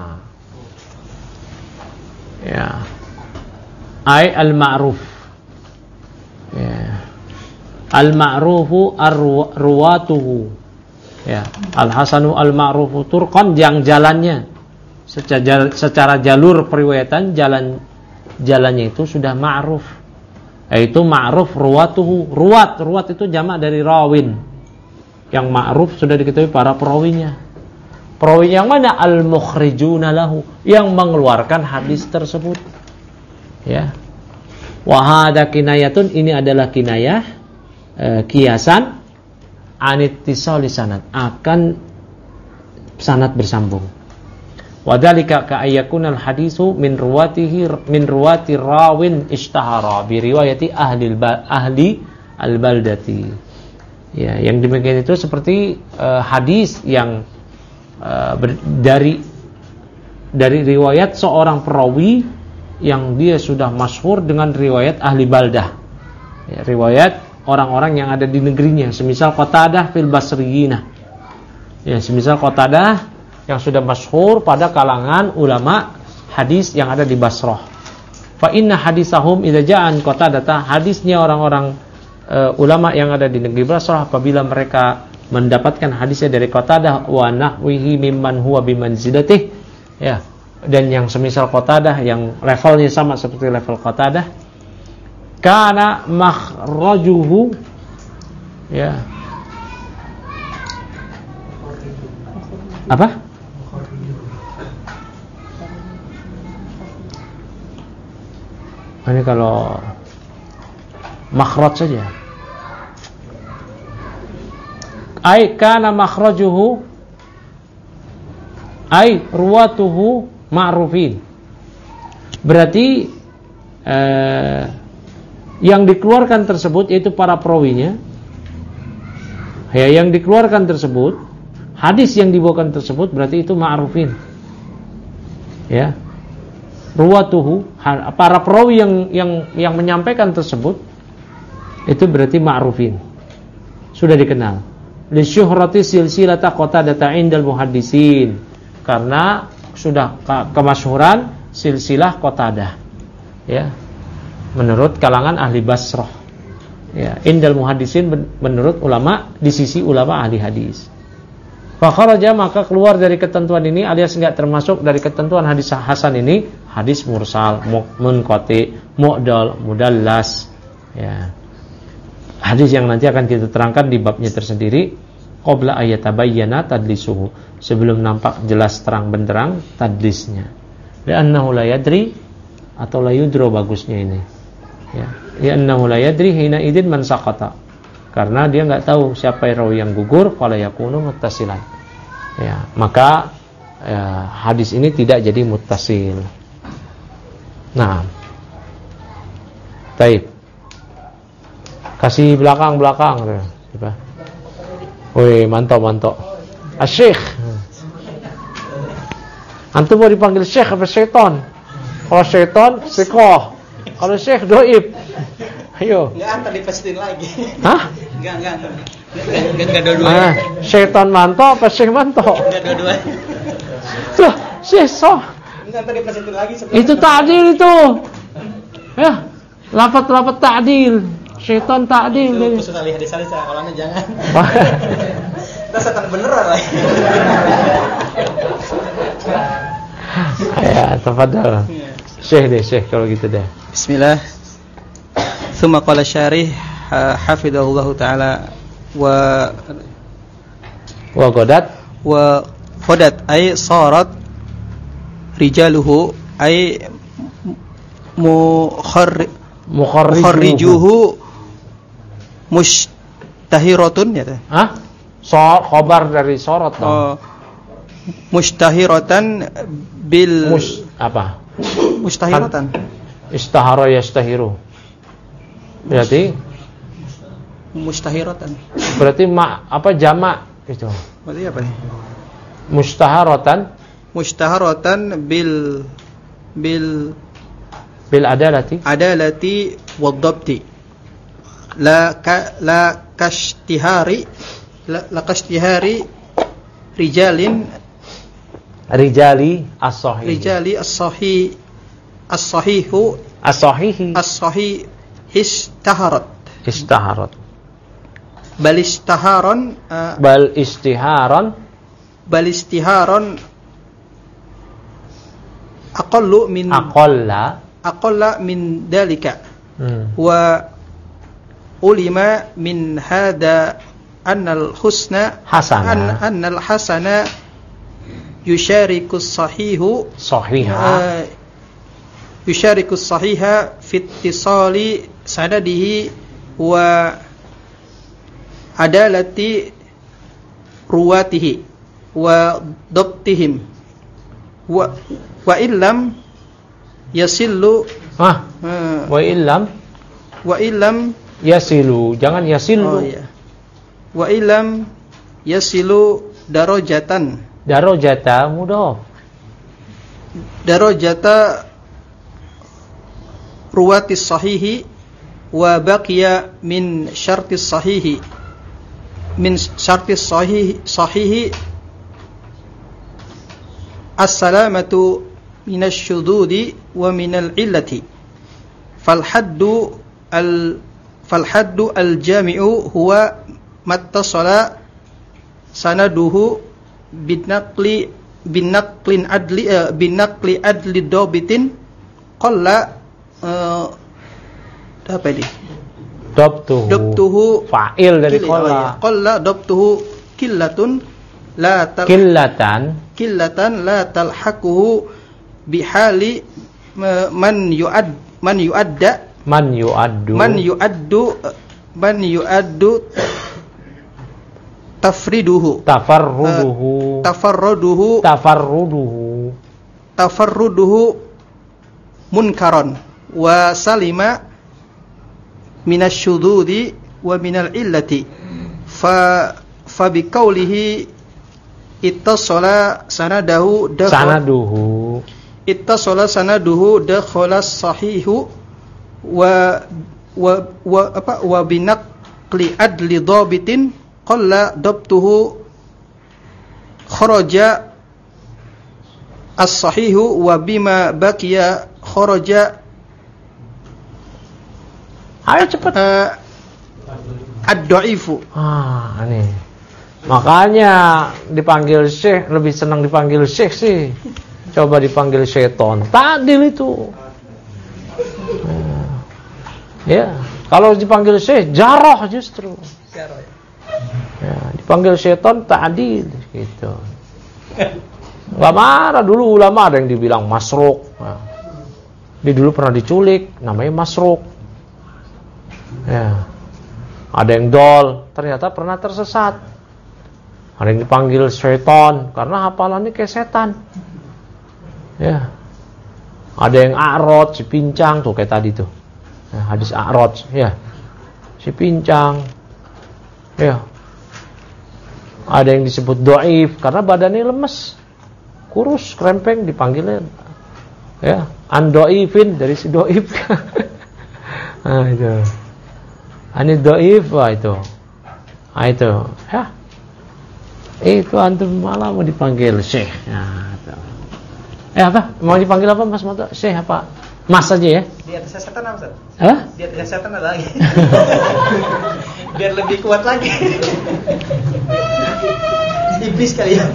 Ya. Ay al-ma'ruf. Ya. Al-ma'rufu ruwatuhu. Ya, al-hasanu al-ma'rufu turqan yang jalannya secara jalur periwayatan jalannya itu sudah ma'ruf. Yaitu ma'ruf ruwatuhu. Ruwat itu jamak dari rawin. Yang ma'ruf sudah diketahui para perawinya. Perawi yang mana? Al-mukhrijuna lahu, yang mengeluarkan hadis tersebut. Ya. Wa hadza kinayatun, ini adalah kinayah, kiasan anittisali sanad, akan sanad bersambung. Wa dzalika ka ayyakunal hadisu min ruwati rawin ishtahara bi riwayati ahli al-baldati. Ya, yang demikian itu seperti hadis yang dari riwayat seorang perawi yang dia sudah masyhur dengan riwayat ahli baldah, ya, riwayat orang-orang yang ada di negerinya, semisal Qatadah fil Basriyina, ya, semisal Qatadah yang sudah masyhur pada kalangan ulama hadis yang ada di Basrah. Fa inna hadisahum idza ja'an Qatadah, hadisnya orang-orang ulama yang ada di negeri Basrah apabila mereka mendapatkan hadisnya dari Qatadah wa nahwihi mimman huwa bimanzilatih, ya, dan yang semisal Qatadah yang levelnya sama seperti level Qatadah, kana makhrajuhu, ya, apa? Ini kalau makhraj saja. Ai kana makhrajuhu ai ruwatuhu ma'rufin. Berarti yang dikeluarkan tersebut yaitu para perawinya, ya, yang dikeluarkan tersebut, hadis yang dibawakan tersebut berarti itu ma'rufin. Ya. Ruwatuhu, para perawi yang menyampaikan tersebut itu berarti ma'rufin. Sudah dikenal. Li syuhrati silsilata Qatadah indal muhaddisin, karena sudah kemasyhuran silsilah Qatadah, ya, menurut kalangan ahli Basrah, ya, indal muhaddisin, menurut ulama, di sisi ulama ahli hadis. Fa kharaja, maka keluar dari ketentuan ini, alias enggak termasuk dari ketentuan hadis hasan ini, hadis mursal, munqati, mu'dal, mudallas, ya. Hadis yang nanti akan kita terangkan di babnya tersendiri, qabla ayatabayyana tadlisuhu, sebelum nampak jelas terang benderang tadlisnya. Li'annahu la yadri, atau la yudro bagusnya ini. Ya, li'annahu la yadri hina idzin man saqata. Karena dia enggak tahu siapa rawi yang gugur, fala yakunu muttasilan. Ya, maka hadis ini tidak jadi muttasil. Nah. Baik. Kasih belakang. Coba. Woi, mantap. Asy-Syekh. Antum mau dipanggil Syekh apa Syaitan? Kalau Syaitan, Sikoh. Kalau Syekh, Doib. Ayo. Enggak, antar dipestin lagi. Hah? Enggak dua-duanya. Syaitan manto apa Syekh manto? Enggak dua-duanya. Tuh, Syekh soh. Enggak, antar dipestin lagi. Itu ta'dil itu. Ya, lafaz-lafaz ta'dil. Syaitan ta'dil. Itu khusus ahli hadis kalau anda jangan. Kita setan beneran lagi. Ya, tafadhal. Syekh kalau gitu deh. Bismillah. Tsumma qala syarih hafidhahullahu taala wa qadat ay sarat rijaluhu ay mukharrijuhu mushtahiratun, ya. Hah? Khabar dari sorot dong. Mushtahiratan bil apa? Mustahiratan. Istahara yastahiru. Berarti mustahiratan. Berarti apa jamak itu? Berarti apa nih? Mustaharatan bil adalati wadhabti la kashtihari rijali as-sahih istaharat bal istiharan aqallu min aqalla aqalla min dalika wa ulima min hada annal husna hasana annal hasana yushariku sahihu sahiha yushariku sahiha fi ittisali sanadihi wa adalati ruwatihi wa dabtihim wa illam yasillu wa illam yasilu, jangan yasilu. Wa illam yasilu darajatan Darajata mudhaf. Darajata ruwatis sahihi wa baqiya min syartis sahihi as-salamatu minasy syududi wa minal illati fal haddu al-jami'u huwa mattasala sanaduhu binaqli adli dabitin qalla apa ini? Dabtuhu fa'il dari qalla dabtuhu qillatan la talhaquhu bihali man yu'addu tafarruduhu munkaron wa salima minasyududi wa minal illati fa biqaulihi ittasala sanaduhu dakhala sahihu wa binaqli adli dhabitin qalla dabtuhu kharaja as-sahihu wa bima baqiya kharaja. Ayo cepat. Ad-dha'ifu. Ini. Makanya dipanggil syekh, lebih senang dipanggil syekh sih. Coba dipanggil syaitan. Ta'dil itu. Ya, kalau dipanggil syekh jarah justru. Ya, dipanggil syaitan ta'dil gitu. Gak marah dulu ulama ada yang dibilang masruk. Dia dulu pernah diculik, namanya masruk. Ya. Ada yang dol, ternyata pernah tersesat. Ada yang dipanggil syaitan karena hafalannya kayak setan. Ya. Ada yang a'rad, si pincang tuh kayak tadi tuh. Ya, hadis a'rad, ya. Si pincang. Ya. Ada yang disebut dhaif karena badannya lemes. Kurus, krempeng dipanggilnya. Ya, an-dhaifin dari si dhaif. Nah, itu. Ani dhaif itu. Itu, ya. Itu antum malah mau dipanggil syekh. Nah, itu. Apa? Mau dipanggil apa Mas Moto? Syekh apa? Mas aja ya? Di atas setan apa, Ustaz? Apa? Di atas setan ada lagi. Biar lebih kuat lagi. Iblis kali ya.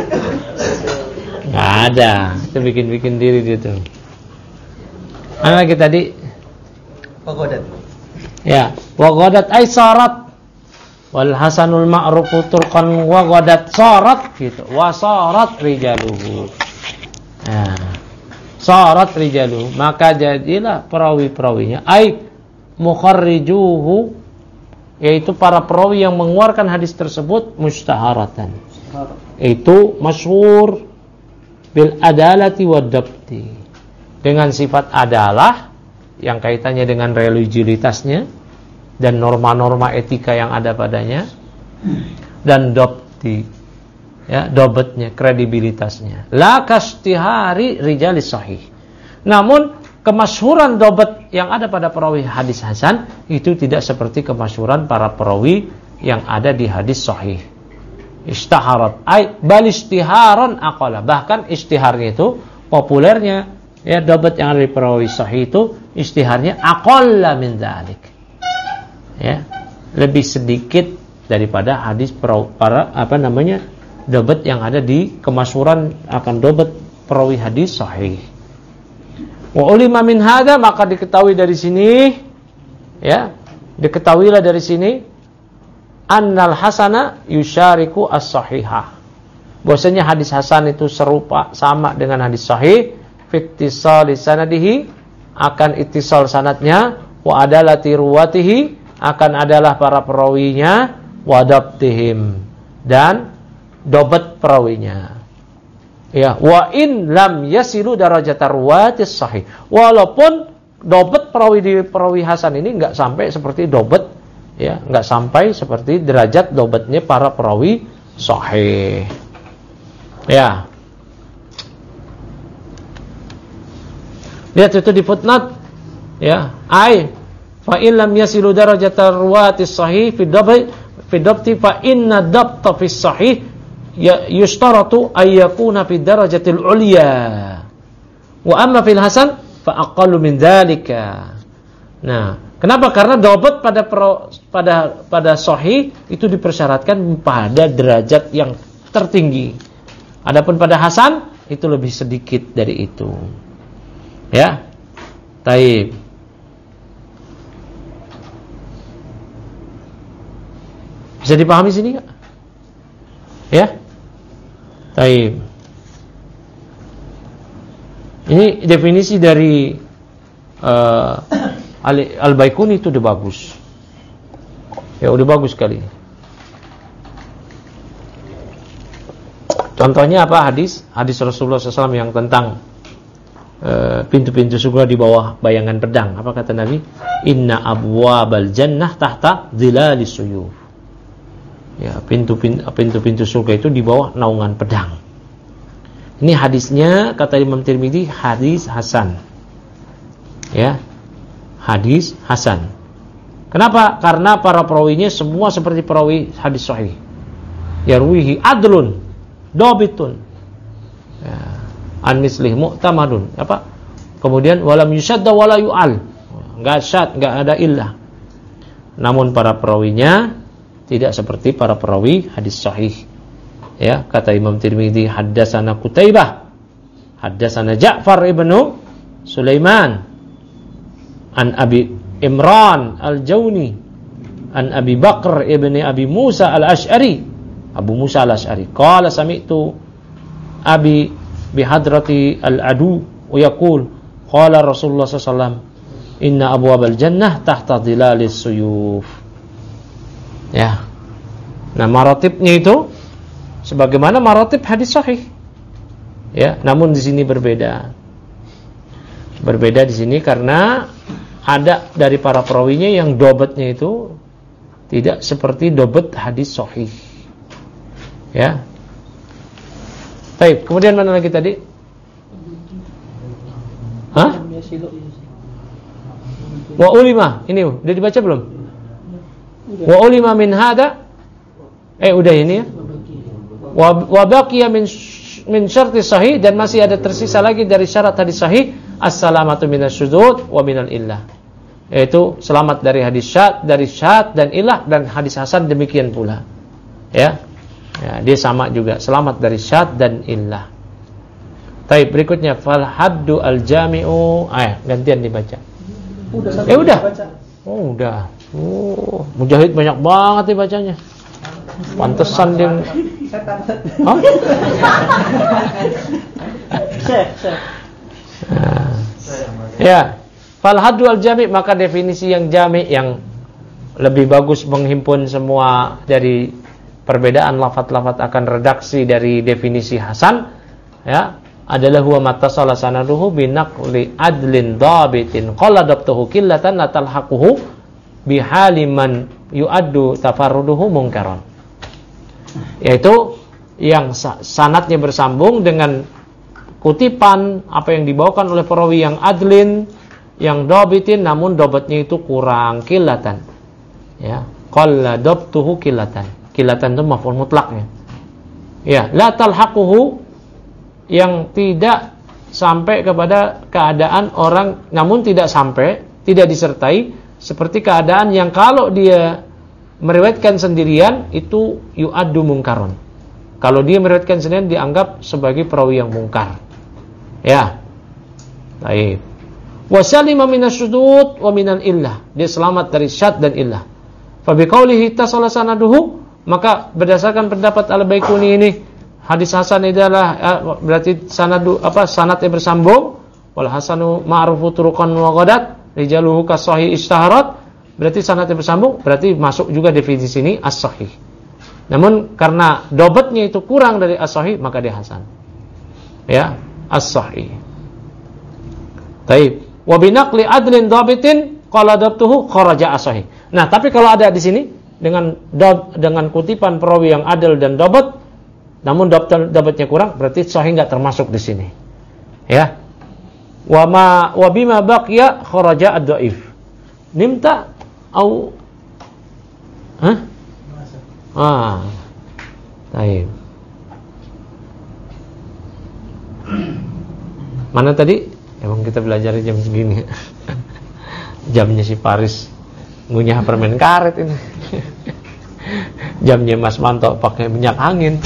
Nggak ada. Itu bikin-bikin diri dia tuh. Mana lagi tadi? Wagodat. Ya, wagodat ay sarat. Wal hasanul ma'rufu turqan wagodat sarat gitu. Wasarat rijaluhu. Nah, sarat rijaluhu, maka jadilah perawi-perawinya ay mukharrijuhu, yaitu para perawi yang mengeluarkan hadis tersebut mustaharatan. Itu masyhur bil adalati wad dabti, dengan sifat adalah yang kaitannya dengan religiulitasnya dan norma-norma etika yang ada padanya, dan dabti, ya, dobatnya, kredibilitasnya. La kastihari rijalis sahih. Namun kemasyhuran dobat yang ada pada perawi hadis hasan itu tidak seperti kemasyhuran para perawi yang ada di hadis sahih. Istaharat ay bal istiharan aqala, bahkan istiharnya itu populernya, ya, dobat yang ada di perawi sahih itu istiharnya aqalla min dzalik, ya, lebih sedikit daripada hadis para dobat yang ada di kemasyhuran akan dobat perawi hadis sahih. Wa ulima min hadza, maka diketahui dari sini, ya, diketahuilah dari sini annal hasana yusyariku as-sahihah. Bahwasanya hadis hasan itu serupa sama dengan hadis sahih, fittisali sanadihi, akan ittisal sanadnya, wa adalati ruwatihi, akan adalah para perawinya, wa dabtihim, dan dobat perawinya. Ya, wa in lam yasilu darajat ruwatis sahih. Walaupun dobat perawi di perawi hasan ini enggak sampai seperti dobat, ya, enggak sampai seperti derajat dobatnya para perawi sahih. Ya. Lihat itu di footnote, ya. Ai fa in lam yasilu darajat ruwatis sahih fi dabti fa inna dabta fi sahih ya yustaratu ay yakuna fi darajatil ulya wa amma fil hasan fa aqallu min dzalika. Nah, kenapa? Karena dhabt pada sahih itu dipersyaratkan pada derajat yang tertinggi. Adapun pada hasan itu lebih sedikit dari itu. Ya. Taib. Bisa dipahami sini enggak? Ya. Taib. Ini definisi dari Al-Baikuni itu udah bagus. Ya, udah bagus sekali. Contohnya apa? Hadis Rasulullah SAW yang tentang pintu-pintu surga di bawah bayangan pedang. Apa kata Nabi? Inna abwabal jannah tahta dhilalis suyuf. Ya, pintu-pintu surga itu di bawah naungan pedang. Ini hadisnya kata Imam Tirmidzi hadis hasan. Ya. Hadis hasan. Kenapa? Karena para perawinya semua seperti perawi hadis sahih. Yarwihi adlun dobitun. Ya. An mislih mu'tamadun. Apa? Kemudian walam yushadda wala yu'al. Enggak syad, enggak ada illah. Namun para perawinya tidak seperti para perawi hadis sahih. Ya, kata Imam Tirmidzi haddatsana Qutaibah, haddatsana Ja'far ibnu Sulaiman an Abi Imran al-Jawni an Abi Bakr ibni Abi Musa al-Ash'ari, Abu Musa al-Ash'ari qala sami'tu Abi bihadrati al-adu wa yaqul qala Rasulullah sallallahu alaihi wasallam inna abwabal jannah tahta dhilalis suyuf. Ya. Nah, maratibnya itu sebagaimana maratib hadis sahih. Ya, namun di sini berbeda. Berbeda di sini karena ada dari para perawinya yang dobatnya itu tidak seperti dobat hadis sahih. Ya. Baik, kemudian mana lagi tadi? Hah? Wa ulima, ini udah dibaca belum? Wa ulima min hada, udah ini ya. Wa baqiya min syarti sahih, dan masih ada tersisa lagi dari syarat hadis sahih as-salamatu minasyudzud wa minal illah, yaitu selamat dari hadis syad, dari syad dan illah, dan hadis hasan demikian pula. Ya. Ya, dia sama juga, selamat dari syad dan illah. Baik, berikutnya fal haddu al-jami'u. Gantian dibaca. Udah. Oh, udah. Oh, Mujahid banyak banget nih bacanya. Pantesan dia. Hah? Ya, fal haddu al-jami', maka definisi yang jami' yang lebih bagus menghimpun semua dari perbedaan lafaz-lafaz akan redaksi dari definisi hasan, ya, adalah huwa mattasala sanaduhu binaqli adlin dhabitin qalla dabtuhu qillatan la talhaquhu bihaliman yu'addu tafarruduhu munkaran. Yaitu yang sanadnya bersambung dengan kutipan apa yang dibawakan oleh perawi yang adlin, yang dhabitin, namun dhabatnya itu kurang, qillatan. Ya, qalla dabtuhu qillatan. Qillatan itu maf'ul mutlaknya. Ya, la talhaquhu, yang tidak sampai kepada keadaan orang, namun tidak sampai, tidak disertai seperti keadaan yang kalau dia meriwayatkan sendirian itu yu'addu mungkarun. Kalau dia meriwayatkan sendirian dianggap sebagai perawi yang mungkar. Ya. Baik. Wa salima minasyudud wa minal illah. Dia selamat dari syad dan illah. Fa biqaulihi tasala sanaduhu, maka berdasarkan pendapat Al-Baikuni ini hadis hasan adalah berarti sanadnya bersambung. Wal hasanu ma'rufu turuqan wa ghadat rijaluhu kas-sahih istaharat. Berarti sanadnya bersambung, berarti masuk juga definisi ini as-sahih. Namun karena dobatnya itu kurang dari as-sahih, maka dia hasan. Ya, as-sahih. Baik. Wa binaqli adlin dhabitin qala dabtuhu kharaja as-sahih. Nah, tapi kalau ada di sini dengan kutipan perawi yang adil dan dhabat, namun dhabatnya kurang, berarti sahih enggak termasuk di sini. Ya. Wa bima baqiya kharaja ad-dhaif. Nimta au baik. Mana tadi? Emang kita belajar jam segini. Jamnya si Paris ngunyah permen karet ini. Jamnya Mas Manto pakai minyak angin.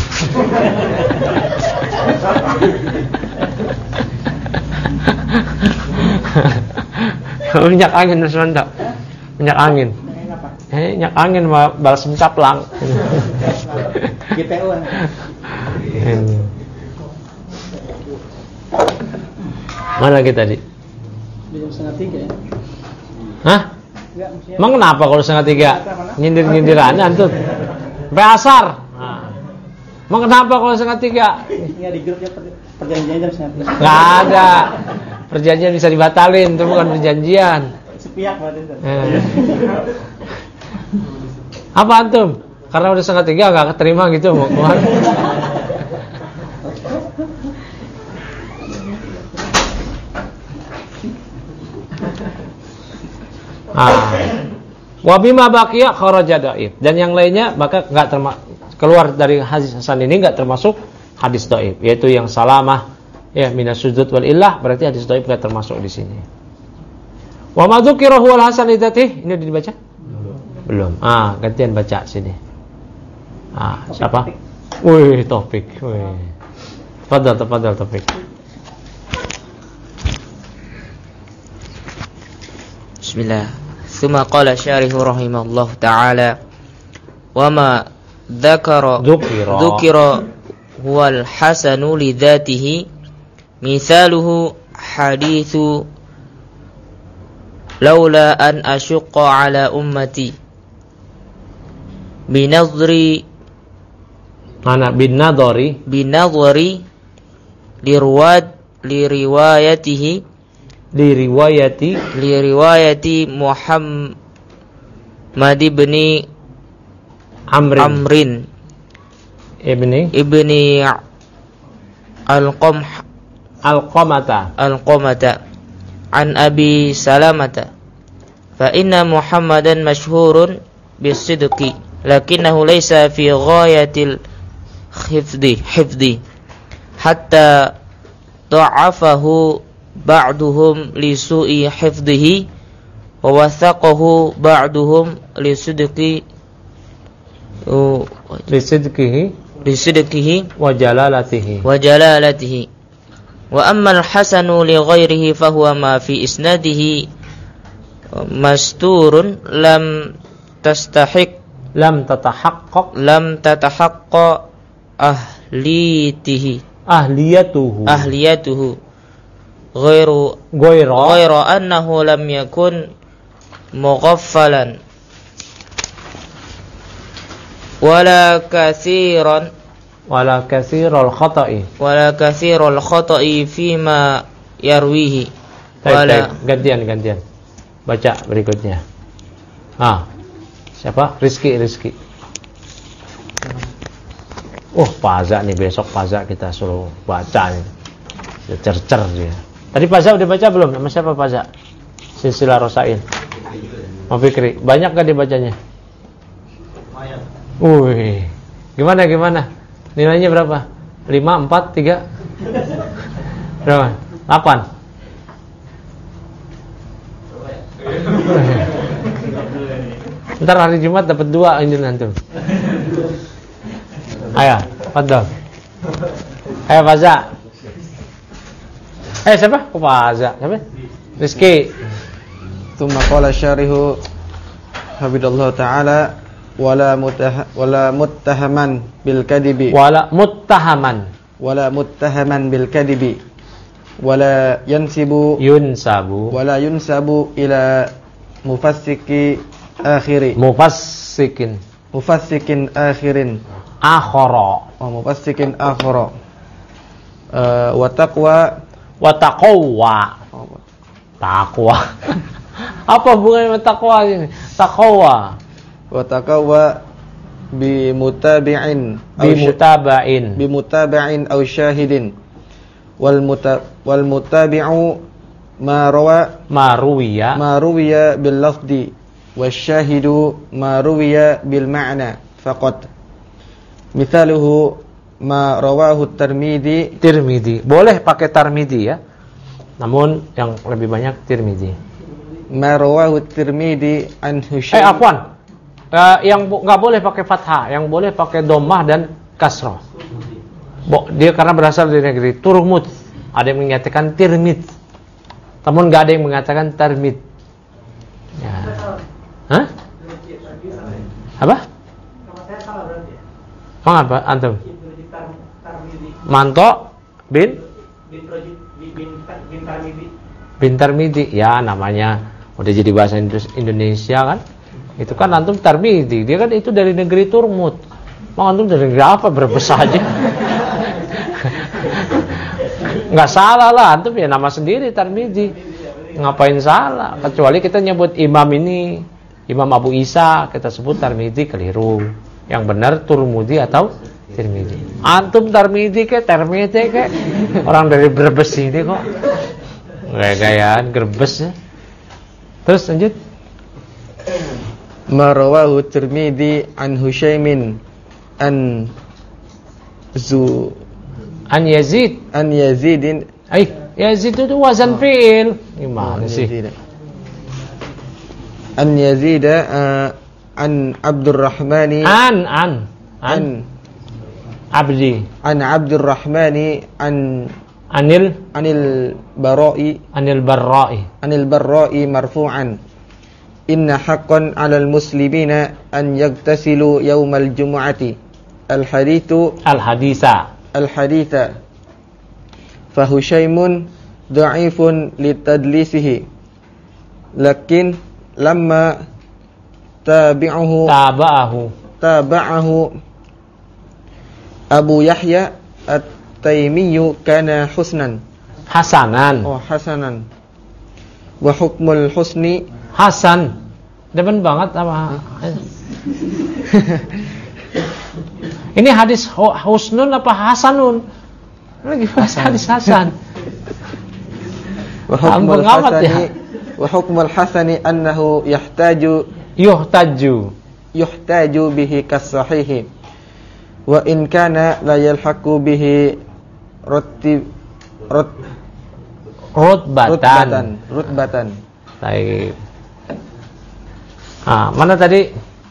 Minyak angin Mas Manto. Minyak angin. Minyak angin balsam caplang. GPU. Mana lagi tadi? Jam 2:30 ya. Hah? Emang kenapa kalau 2:30? Nyindir-nyindiran antum. Sampai asar. Nah. Emang kenapa kalau 2:30? Enggak di grupnya perjanjian jam 2:30. Enggak ada. Perjanjian bisa dibatalin, itu bukan perjanjian. Sepihak berarti itu. Apa antum? Karena udah 2:30 enggak keterima gitu mau keluar. Wa bima baqiya kharaja dhaif, dan yang lainnya maka enggak keluar dari hadis hasan ini enggak termasuk hadis dhaif, yaitu yang salamah ya minasyudud wal illah, berarti hadis dhaif enggak termasuk di sini. Wa ma dzukira huwal hasan lidzatihi, ini dibaca? Belum. Gantian baca sini. Siapa? Wih, Topik. Wih. Tafadhal Topik. Bismillah. ثم قال الشارح رحمه الله تعالى وما ذكر هو الحسن لذاته مثاله حديث لولا أن أشق على أمتي بالنظر لرواية محمد بن عمرو ابن القمة عن أبي سلامة فإن محمدا مشهور بالصدق لكنه ليس في غاية الحفظ حتى ضعفه بعضهم لسوء حفظه ووثقه بعضهم لصدقه وجلالته وأما الحسن لغيره فهو ما في إسناده مستور لم تتحقق أهليته غير أنه لم يكن مغفلا ولا كثير الخطأ فيما يرويه. Gantian baca berikutnya. Siapa? Rizki. Paza nih, besok Paza kita suruh baca nih. Cercer dia. Tadi Paza udah baca belum? Nama siapa Paza? Silsilah Rosail. Mau Fikri. Banyak gak dibacanya? Gimana? Nilainya berapa? 5, 4, 3? Berapa? 8? Ntar hari Jumat dapat 2 ini nanti. Ayo, fadhol. Ayo Paza. Siapa? Paza. Siapa? Rizki. Tsumma qala syarihu Habibullah Ta'ala wala muttahaman bil kadibi Wala muttahaman bil kadibi wala yunsabu ila mufassikin akhirin akhara mufassikin akhara wa taqwa Takwa. Apa hubungannya sama takwa ini? Takwa. Wa taqwa bimutaba'in aw syahidin wal mutabi'u ma ruwiya bil lafzi wasyahidu ma ruwiya bil ma'na faqat. Mithaluhu ma rawahu Tirmidzi. Boleh pakai Tirmidzi ya. Namun yang lebih banyak Tirmidzi. Ma rawahu Tirmidzi an Husain. Afwan. Yang enggak boleh pakai fathah, yang boleh pakai dhammah dan kasrah. Dia karena berasal dari negeri Turmud. Ada yang mengatakan Tirmidz. Namun enggak ada yang mengatakan Tirmidz. Ya. Hah? Apa? Mengapa antum? Manto bin Tirmidzi. Ya namanya udah jadi bahasa Indonesia kan? Itu kan antum Tirmidzi. Dia kan itu dari negeri Turmud. Mau antum dari negeri apa? Brebes aja. Enggak salah lah, antum ya nama sendiri Tirmidzi. Ngapain salah? Kecuali kita nyebut imam ini, Imam Abu Isa, kita sebut Tirmidzi keliru. Yang benar Turmudi atau Tirmidzi. Antum Tirmidzi ke orang dari Brebes ini kok. Gaya-gayaan Brebes ya. Terus lanjut. Marawahu Tirmidzi an Hushaimin an Yazidin. Yazid itu wazan fi'il. Gimana sih? An Yazid an Abdurrahmani an Abdurrahmani anil Barra'i marfu'an inna haqqan 'alal muslimina an yagtasilu yaumal jumu'ati al haditha fa Hushaimun dha'ifun litadlisihi lakin lamma tabi'ahu Abu Yahya at-Taimiyyu kana hasanan wa hukmul husni hasan. Demen banget apa? Ini hadis husnun apa hasanun? Lagi hadis hasan. Wa hukmul hasani annahu yuhtaju bihi kas-sahihi wa in kana la yalhaqu bihi rutbatan. Baik. Mana tadi?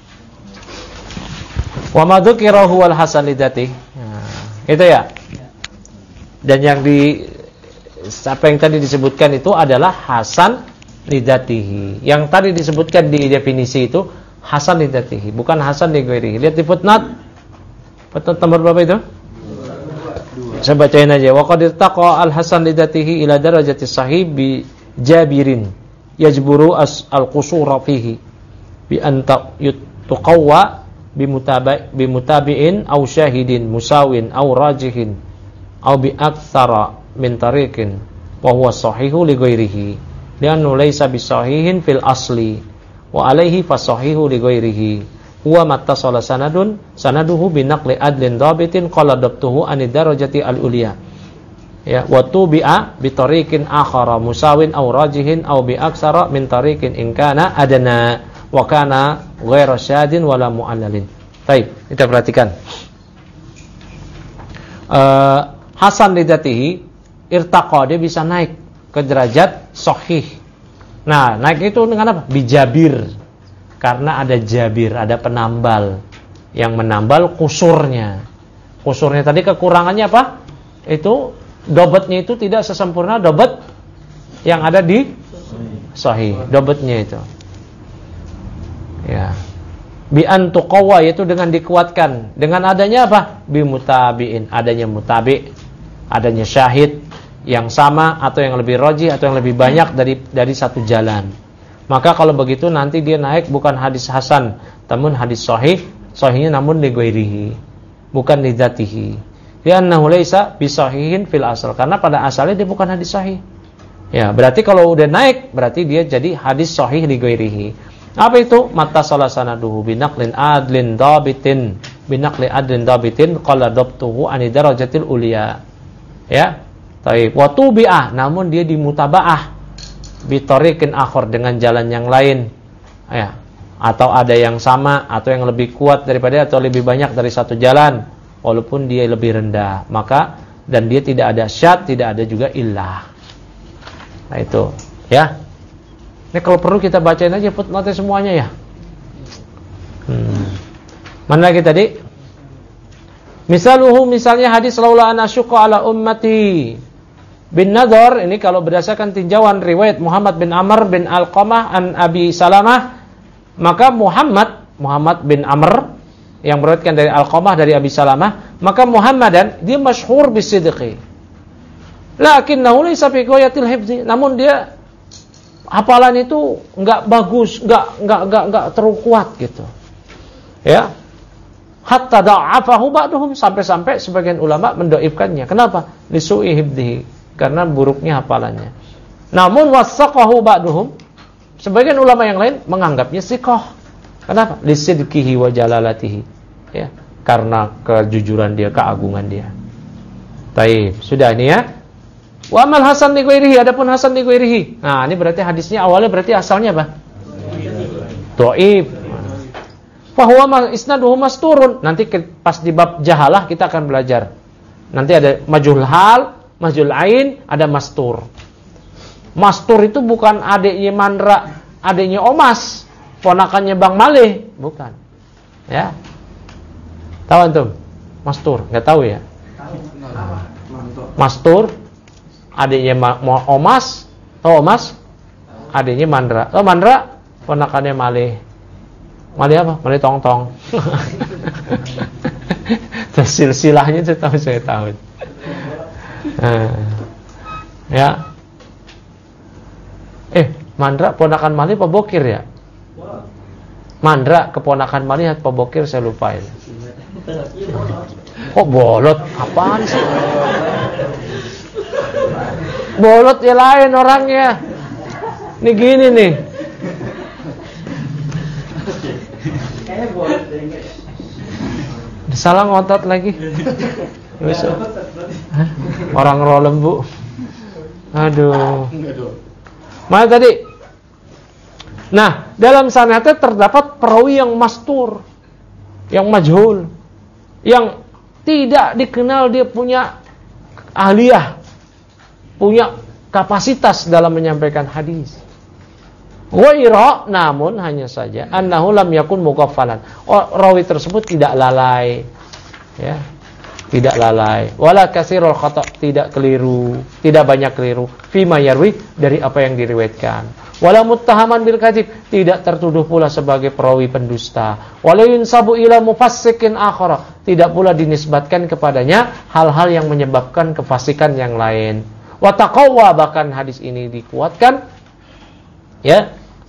Wa ma dzukirahu wal hasan lidati. Itu ya. Dan yang apa yang tadi disebutkan itu adalah hasan lidatihi. Yang tadi disebutkan di definisi itu hasan lidatihi, bukan hasan li ghairihi. Lihat di footnote. Footnote nomor berapa itu? Saya bacain aja. Wa qad irtaqa al-hasan lidatihi ila darajati sahih bi Jabirin yajburu al-qusura fihi bi anta tuqawwa bi mutabi'in aw syahidin musawin aw rajihin aw bi aktsara min tariqin wa huwa sahihu li ghairihi li'annahu laysa bi sahihin fil asli wa alaihi fa sahihu li ghairihi huwa mattasala sanaduhu bi naqli adlin dhabitin qala dabtuhu an darajati al-ulya ya wa tubi'a bi tariqin akhara musawin aw rajihin aw bi aktsara min tariqin in kana adana wa kana ghairu syadin wala mu'allalin. Baik, kita perhatikan. Hasan lidatihi irtaqa, dia bisa naik ke derajat sahih. Nah, naik itu dengan apa? Bijabir. Karena ada jabir, ada penambal yang menambal kusurnya. Kusurnya tadi kekurangannya apa? Itu dobetnya itu tidak sesempurna dobet yang ada di sahih. Dobetnya itu. Ya. Bi an tuqawwa, yaitu dengan dikuatkan. Dengan adanya apa? Bi mutabi'in, adanya mutabi', adanya syahid yang sama atau yang lebih rajih atau yang lebih banyak dari satu jalan. Maka kalau begitu nanti dia naik bukan hadis hasan, namun hadis sahih. Sahihnya namun li ghairihi, bukan li dzatihi. Li'annahu laisa bi sahihin fil asal, karena pada asalnya dia bukan hadis sahih. Ya, berarti kalau udah naik berarti dia jadi hadis sahih li ghairihi. Apa itu? Mata salasanaduhu binaqlin adlin dabitin, binaqli adlin dabitin qala dabtuhu an darajatil ulia. Ya. Baik, wa tubi'ah, namun dia dimutabaah bi tariqin akhar, dengan jalan yang lain. Ya. Atau ada yang sama atau yang lebih kuat daripada atau lebih banyak dari satu jalan walaupun dia lebih rendah, maka dan dia tidak ada syad, tidak ada juga illah. Nah itu, ya. Ini kalau perlu kita bacain aja footnote semuanya ya. Mana lagi tadi? Misalnya hadis laula an asyqa ala ummati bin Nadhr, ini kalau berdasarkan tinjauan riwayat Muhammad bin Amr bin Alqamah an Abi Salamah, maka Muhammad bin Amr yang meriwayatkan dari Alqamah dari Abi Salamah, maka Muhammadan dia masyhur bisidqi. Lakinnahu laysa fi qawayatil hifdzi, namun dia hafalan itu enggak bagus, enggak terlalu kuat gitu. Ya. Hatta da'afahu ba'duhum, sampai-sampai sebagian ulama mendoifkannya. Kenapa? Lisu'i hifdzihi, karena buruknya hafalannya. Namun wasaqahu ba'duhum, sebagian ulama yang lain menganggapnya siqah. Kenapa? Lisidqihi wa jalalatihi. Ya, karena kejujuran dia, keagungan dia. Baik, sudah ini ya. Wa amal hasan li ghairihi, adapun hasan li ghairihi. Nah, ini berarti hadisnya awalnya berarti asalnya apa? Dhaif. Fa huwa isnaduhu masturun. Nanti pas di bab jahalah kita akan belajar. Nanti ada majhul hal, majhul ain, ada mastur. Mastur itu bukan adiknya Mandra, adiknya Omas, ponakannya Bang Malih, bukan. Ya. Tahu antum? Mastur, enggak tahu ya? Mastur adiknya Omas, tahu Omas? Adiknya Mandra. Tahu Mandra? Ponakannya Malih. Malih apa? Malih tong-tong. Terus silsilahnya saya tahu. Ya. Mandra ponakan Malih apa Bokir ya? Mandra keponakan Malih atau Bokir saya lupa ini. Kok bolot? Apaan sih? Bolot ya lain orangnya. Ini gini nih. Salah ngotot lagi. Orang roh lembu. Aduh. Mana tadi? Nah, dalam sanadnya terdapat perawi yang mastur, yang majhul, yang tidak dikenal dia punya ahliyah, punya kapasitas dalam menyampaikan hadis. Waira, namun hanya saja annahu lam yakun mughaffalan. Rawi tersebut tidak lalai. Ya. Tidak lalai. Wala kasirul khata', tidak keliru, tidak banyak keliru fima yarwi, dari apa yang diriwayatkan. Wala muttahaman bil kadzib, tidak tertuduh pula sebagai perawi pendusta. Wala yunsabu ila mufassikin akhara, tidak pula dinisbatkan kepadanya hal-hal yang menyebabkan kefasikan yang lain. Wa taqawwa, bahkan hadis ini dikuatkan, ya.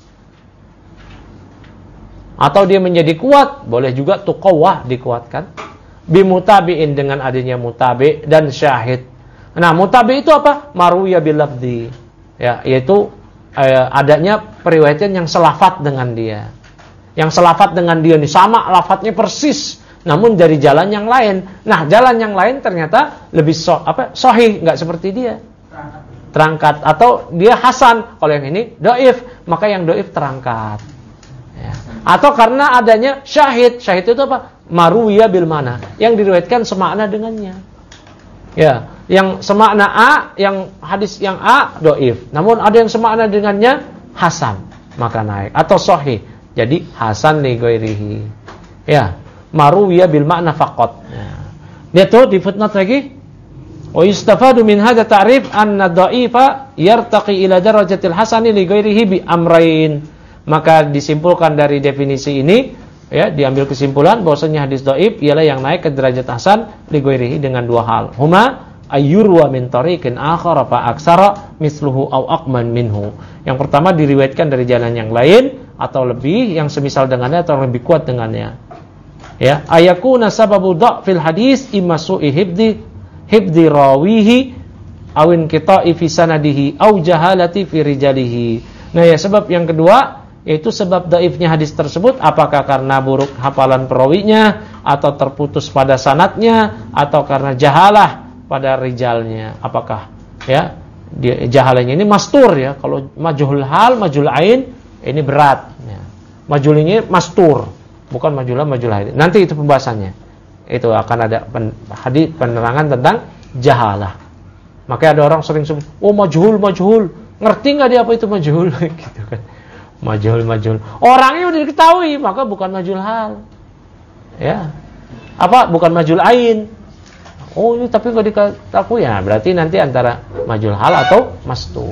Atau dia menjadi kuat, boleh juga tuqawwah dikuatkan. Bimutabi'in, dengan adanya mutabi' dan syahid. Nah, mutabi' itu apa? Marwiya bil lafzi. Ya, yaitu adanya periwayatan yang selafat dengan dia. Yang selafat dengan dia ini sama lafadznya persis, namun dari jalan yang lain. Nah, jalan yang lain ternyata lebih sahih, enggak seperti dia. Terangkat, atau dia hasan. Kalau yang ini dhaif, maka yang dhaif terangkat. Ya. Atau karena adanya syahid. Syahid itu apa? Marwiya bil mana, yang diriwayatkan semakna dengannya. Ya, yang semakna A, yang hadis yang A dhaif, namun ada yang semakna dengannya hasan, maka naik atau sahih. Jadi hasan li ghairihi. Ya, marwiya bil makna faqat. Ya. Lihat tuh di footnote lagi. Wa yustafadu min hadha ta'rif anna dha'ifa yartaqi ila darajatil hasani li ghairihi bi amrayn. Maka disimpulkan dari definisi ini, ya, diambil kesimpulan bahwasanya hadis dhaif ialah yang naik ke derajat hasan li ghairihi dengan dua hal. Huma ayyurwa min tariqin akhar fa aksara misluhu aw aqman minhu. Yang pertama diriwayatkan dari jalan yang lain atau lebih yang semisal dengannya atau lebih kuat dengannya. Ya, ayakuna sababu dha'fil hadis imma su'i hifdzi rawihi aw inqita'i fi sanadihi aw jahalati fi rijalihi. Nah, ya, sebab yang kedua yaitu sebab dhaifnya hadis tersebut apakah karena buruk hafalan perawinya atau terputus pada sanadnya atau karena jahalah pada rijalnya. Apakah, ya, dia jahalanya ini mastur, ya. Kalau majhul hal, majhul ain ini berat, ya. Majhul ini mastur, bukan majhul ain. Nanti itu pembahasannya. Itu akan ada hadis penerangan tentang jahalah. Makanya ada orang sering sebut, oh majhul. Ngerti enggak dia apa itu majhul? Gitu kan. Majhul. Orangnya udah diketahui, maka bukan majhul hal. Ya. Apa? Bukan majhul ain. Oh, ini tapi enggak diketahui, ya. Berarti nanti antara majhul hal atau mastur.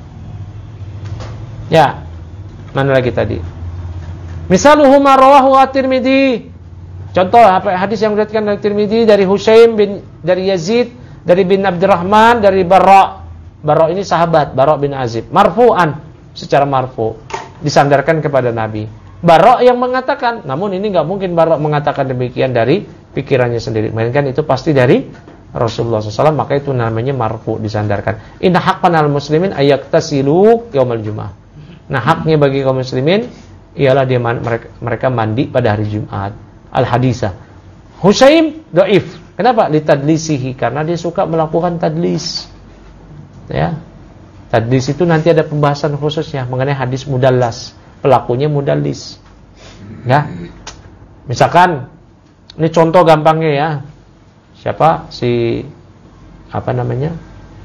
Ya. Mana lagi tadi? Misaluhu ma rawahu at-Tirmidzi. Contoh apa hadis yang diriwayatkan dari Tirmidzi dari Husaim dari Yazid dari bin Abdurrahman dari Bara ini sahabat Bara bin Azib marfu'an, secara marfu disandarkan kepada Nabi. Bara yang mengatakan, namun ini enggak mungkin Bara mengatakan demikian dari pikirannya sendiri, melainkan itu pasti dari Rasulullah SAW, maka itu namanya marfu, disandarkan. Inna haqqan al muslimin ayaktasilu yaumal jumu'ah. Nah, haknya bagi kaum muslimin ialah mereka mandi pada hari Jumat. Al-hadisah. Husaim dhaif. Kenapa? Litadlisihi, karena dia suka melakukan tadlis. Ya. Tadlis itu nanti ada pembahasan khususnya mengenai hadis mudallas. Pelakunya mudallis. Ya. Misalkan ini contoh gampangnya, ya. Siapa si apa namanya?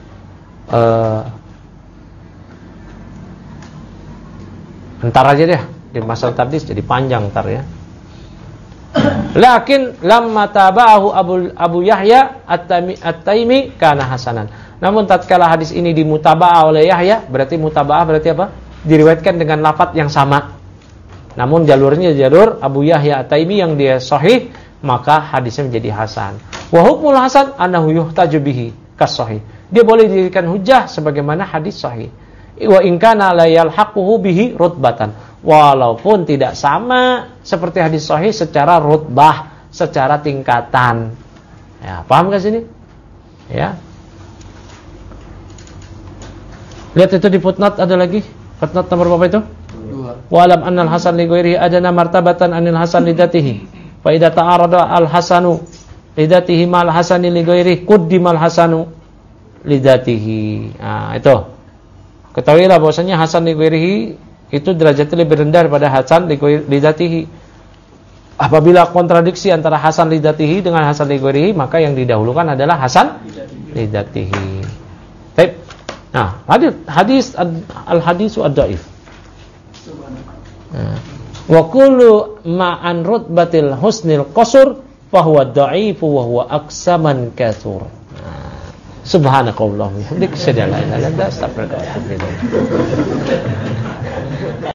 Entar aja deh di masalah tadlis jadi panjang entar, ya. Lakin lamma tabahu Abu Yahya At-Taimi kana hasanan. Namun tatkala hadis ini dimutaba'ah oleh Yahya, berarti mutaba'ah berarti apa? Diriwayatkan dengan lafaz yang sama. Namun jalurnya jalur Abu Yahya At-Taimi yang dia sahih, maka hadisnya menjadi hasan. Wa hukmul hasan annahu yuhtaju bihi kas sahih. Dia boleh dijadikan hujjah sebagaimana hadis sahih. Wa in kana la yalhaquhu bihi rutbatan. Walaupun tidak sama seperti hadis sahih secara rutbah, secara tingkatan. Ya, paham enggak sini? Ya. Lihat itu di footnote ada lagi. Footnote nomor berapa itu? 2. Wa alam annal hasan li ghairihi adana martabatan anil hasan lidatihi. Fa idza ta'arada al hasanu lidatihi mal hasani li ghairihi quddimal hasanu lidatihi. Nah, itu. Ketahuilah bahwasanya hasan li ghairihi itu derajatnya lebih rendah daripada hasan lidatihi. Apabila kontradiksi antara hasan lidatihi dengan hasan lighairihi, maka yang didahulukan adalah hasan lidatihi. Baik. Nah, hadis al-hadisu ad-dhaif. Wa kullu ma'an rutbatil husnil qasr fa huwa dhaifu wa huwa aksaman katsur. Subhanakallahumma wa bihamdika asyhadu an la ilaha illa anta astaghfiruka wa atubu ilaik.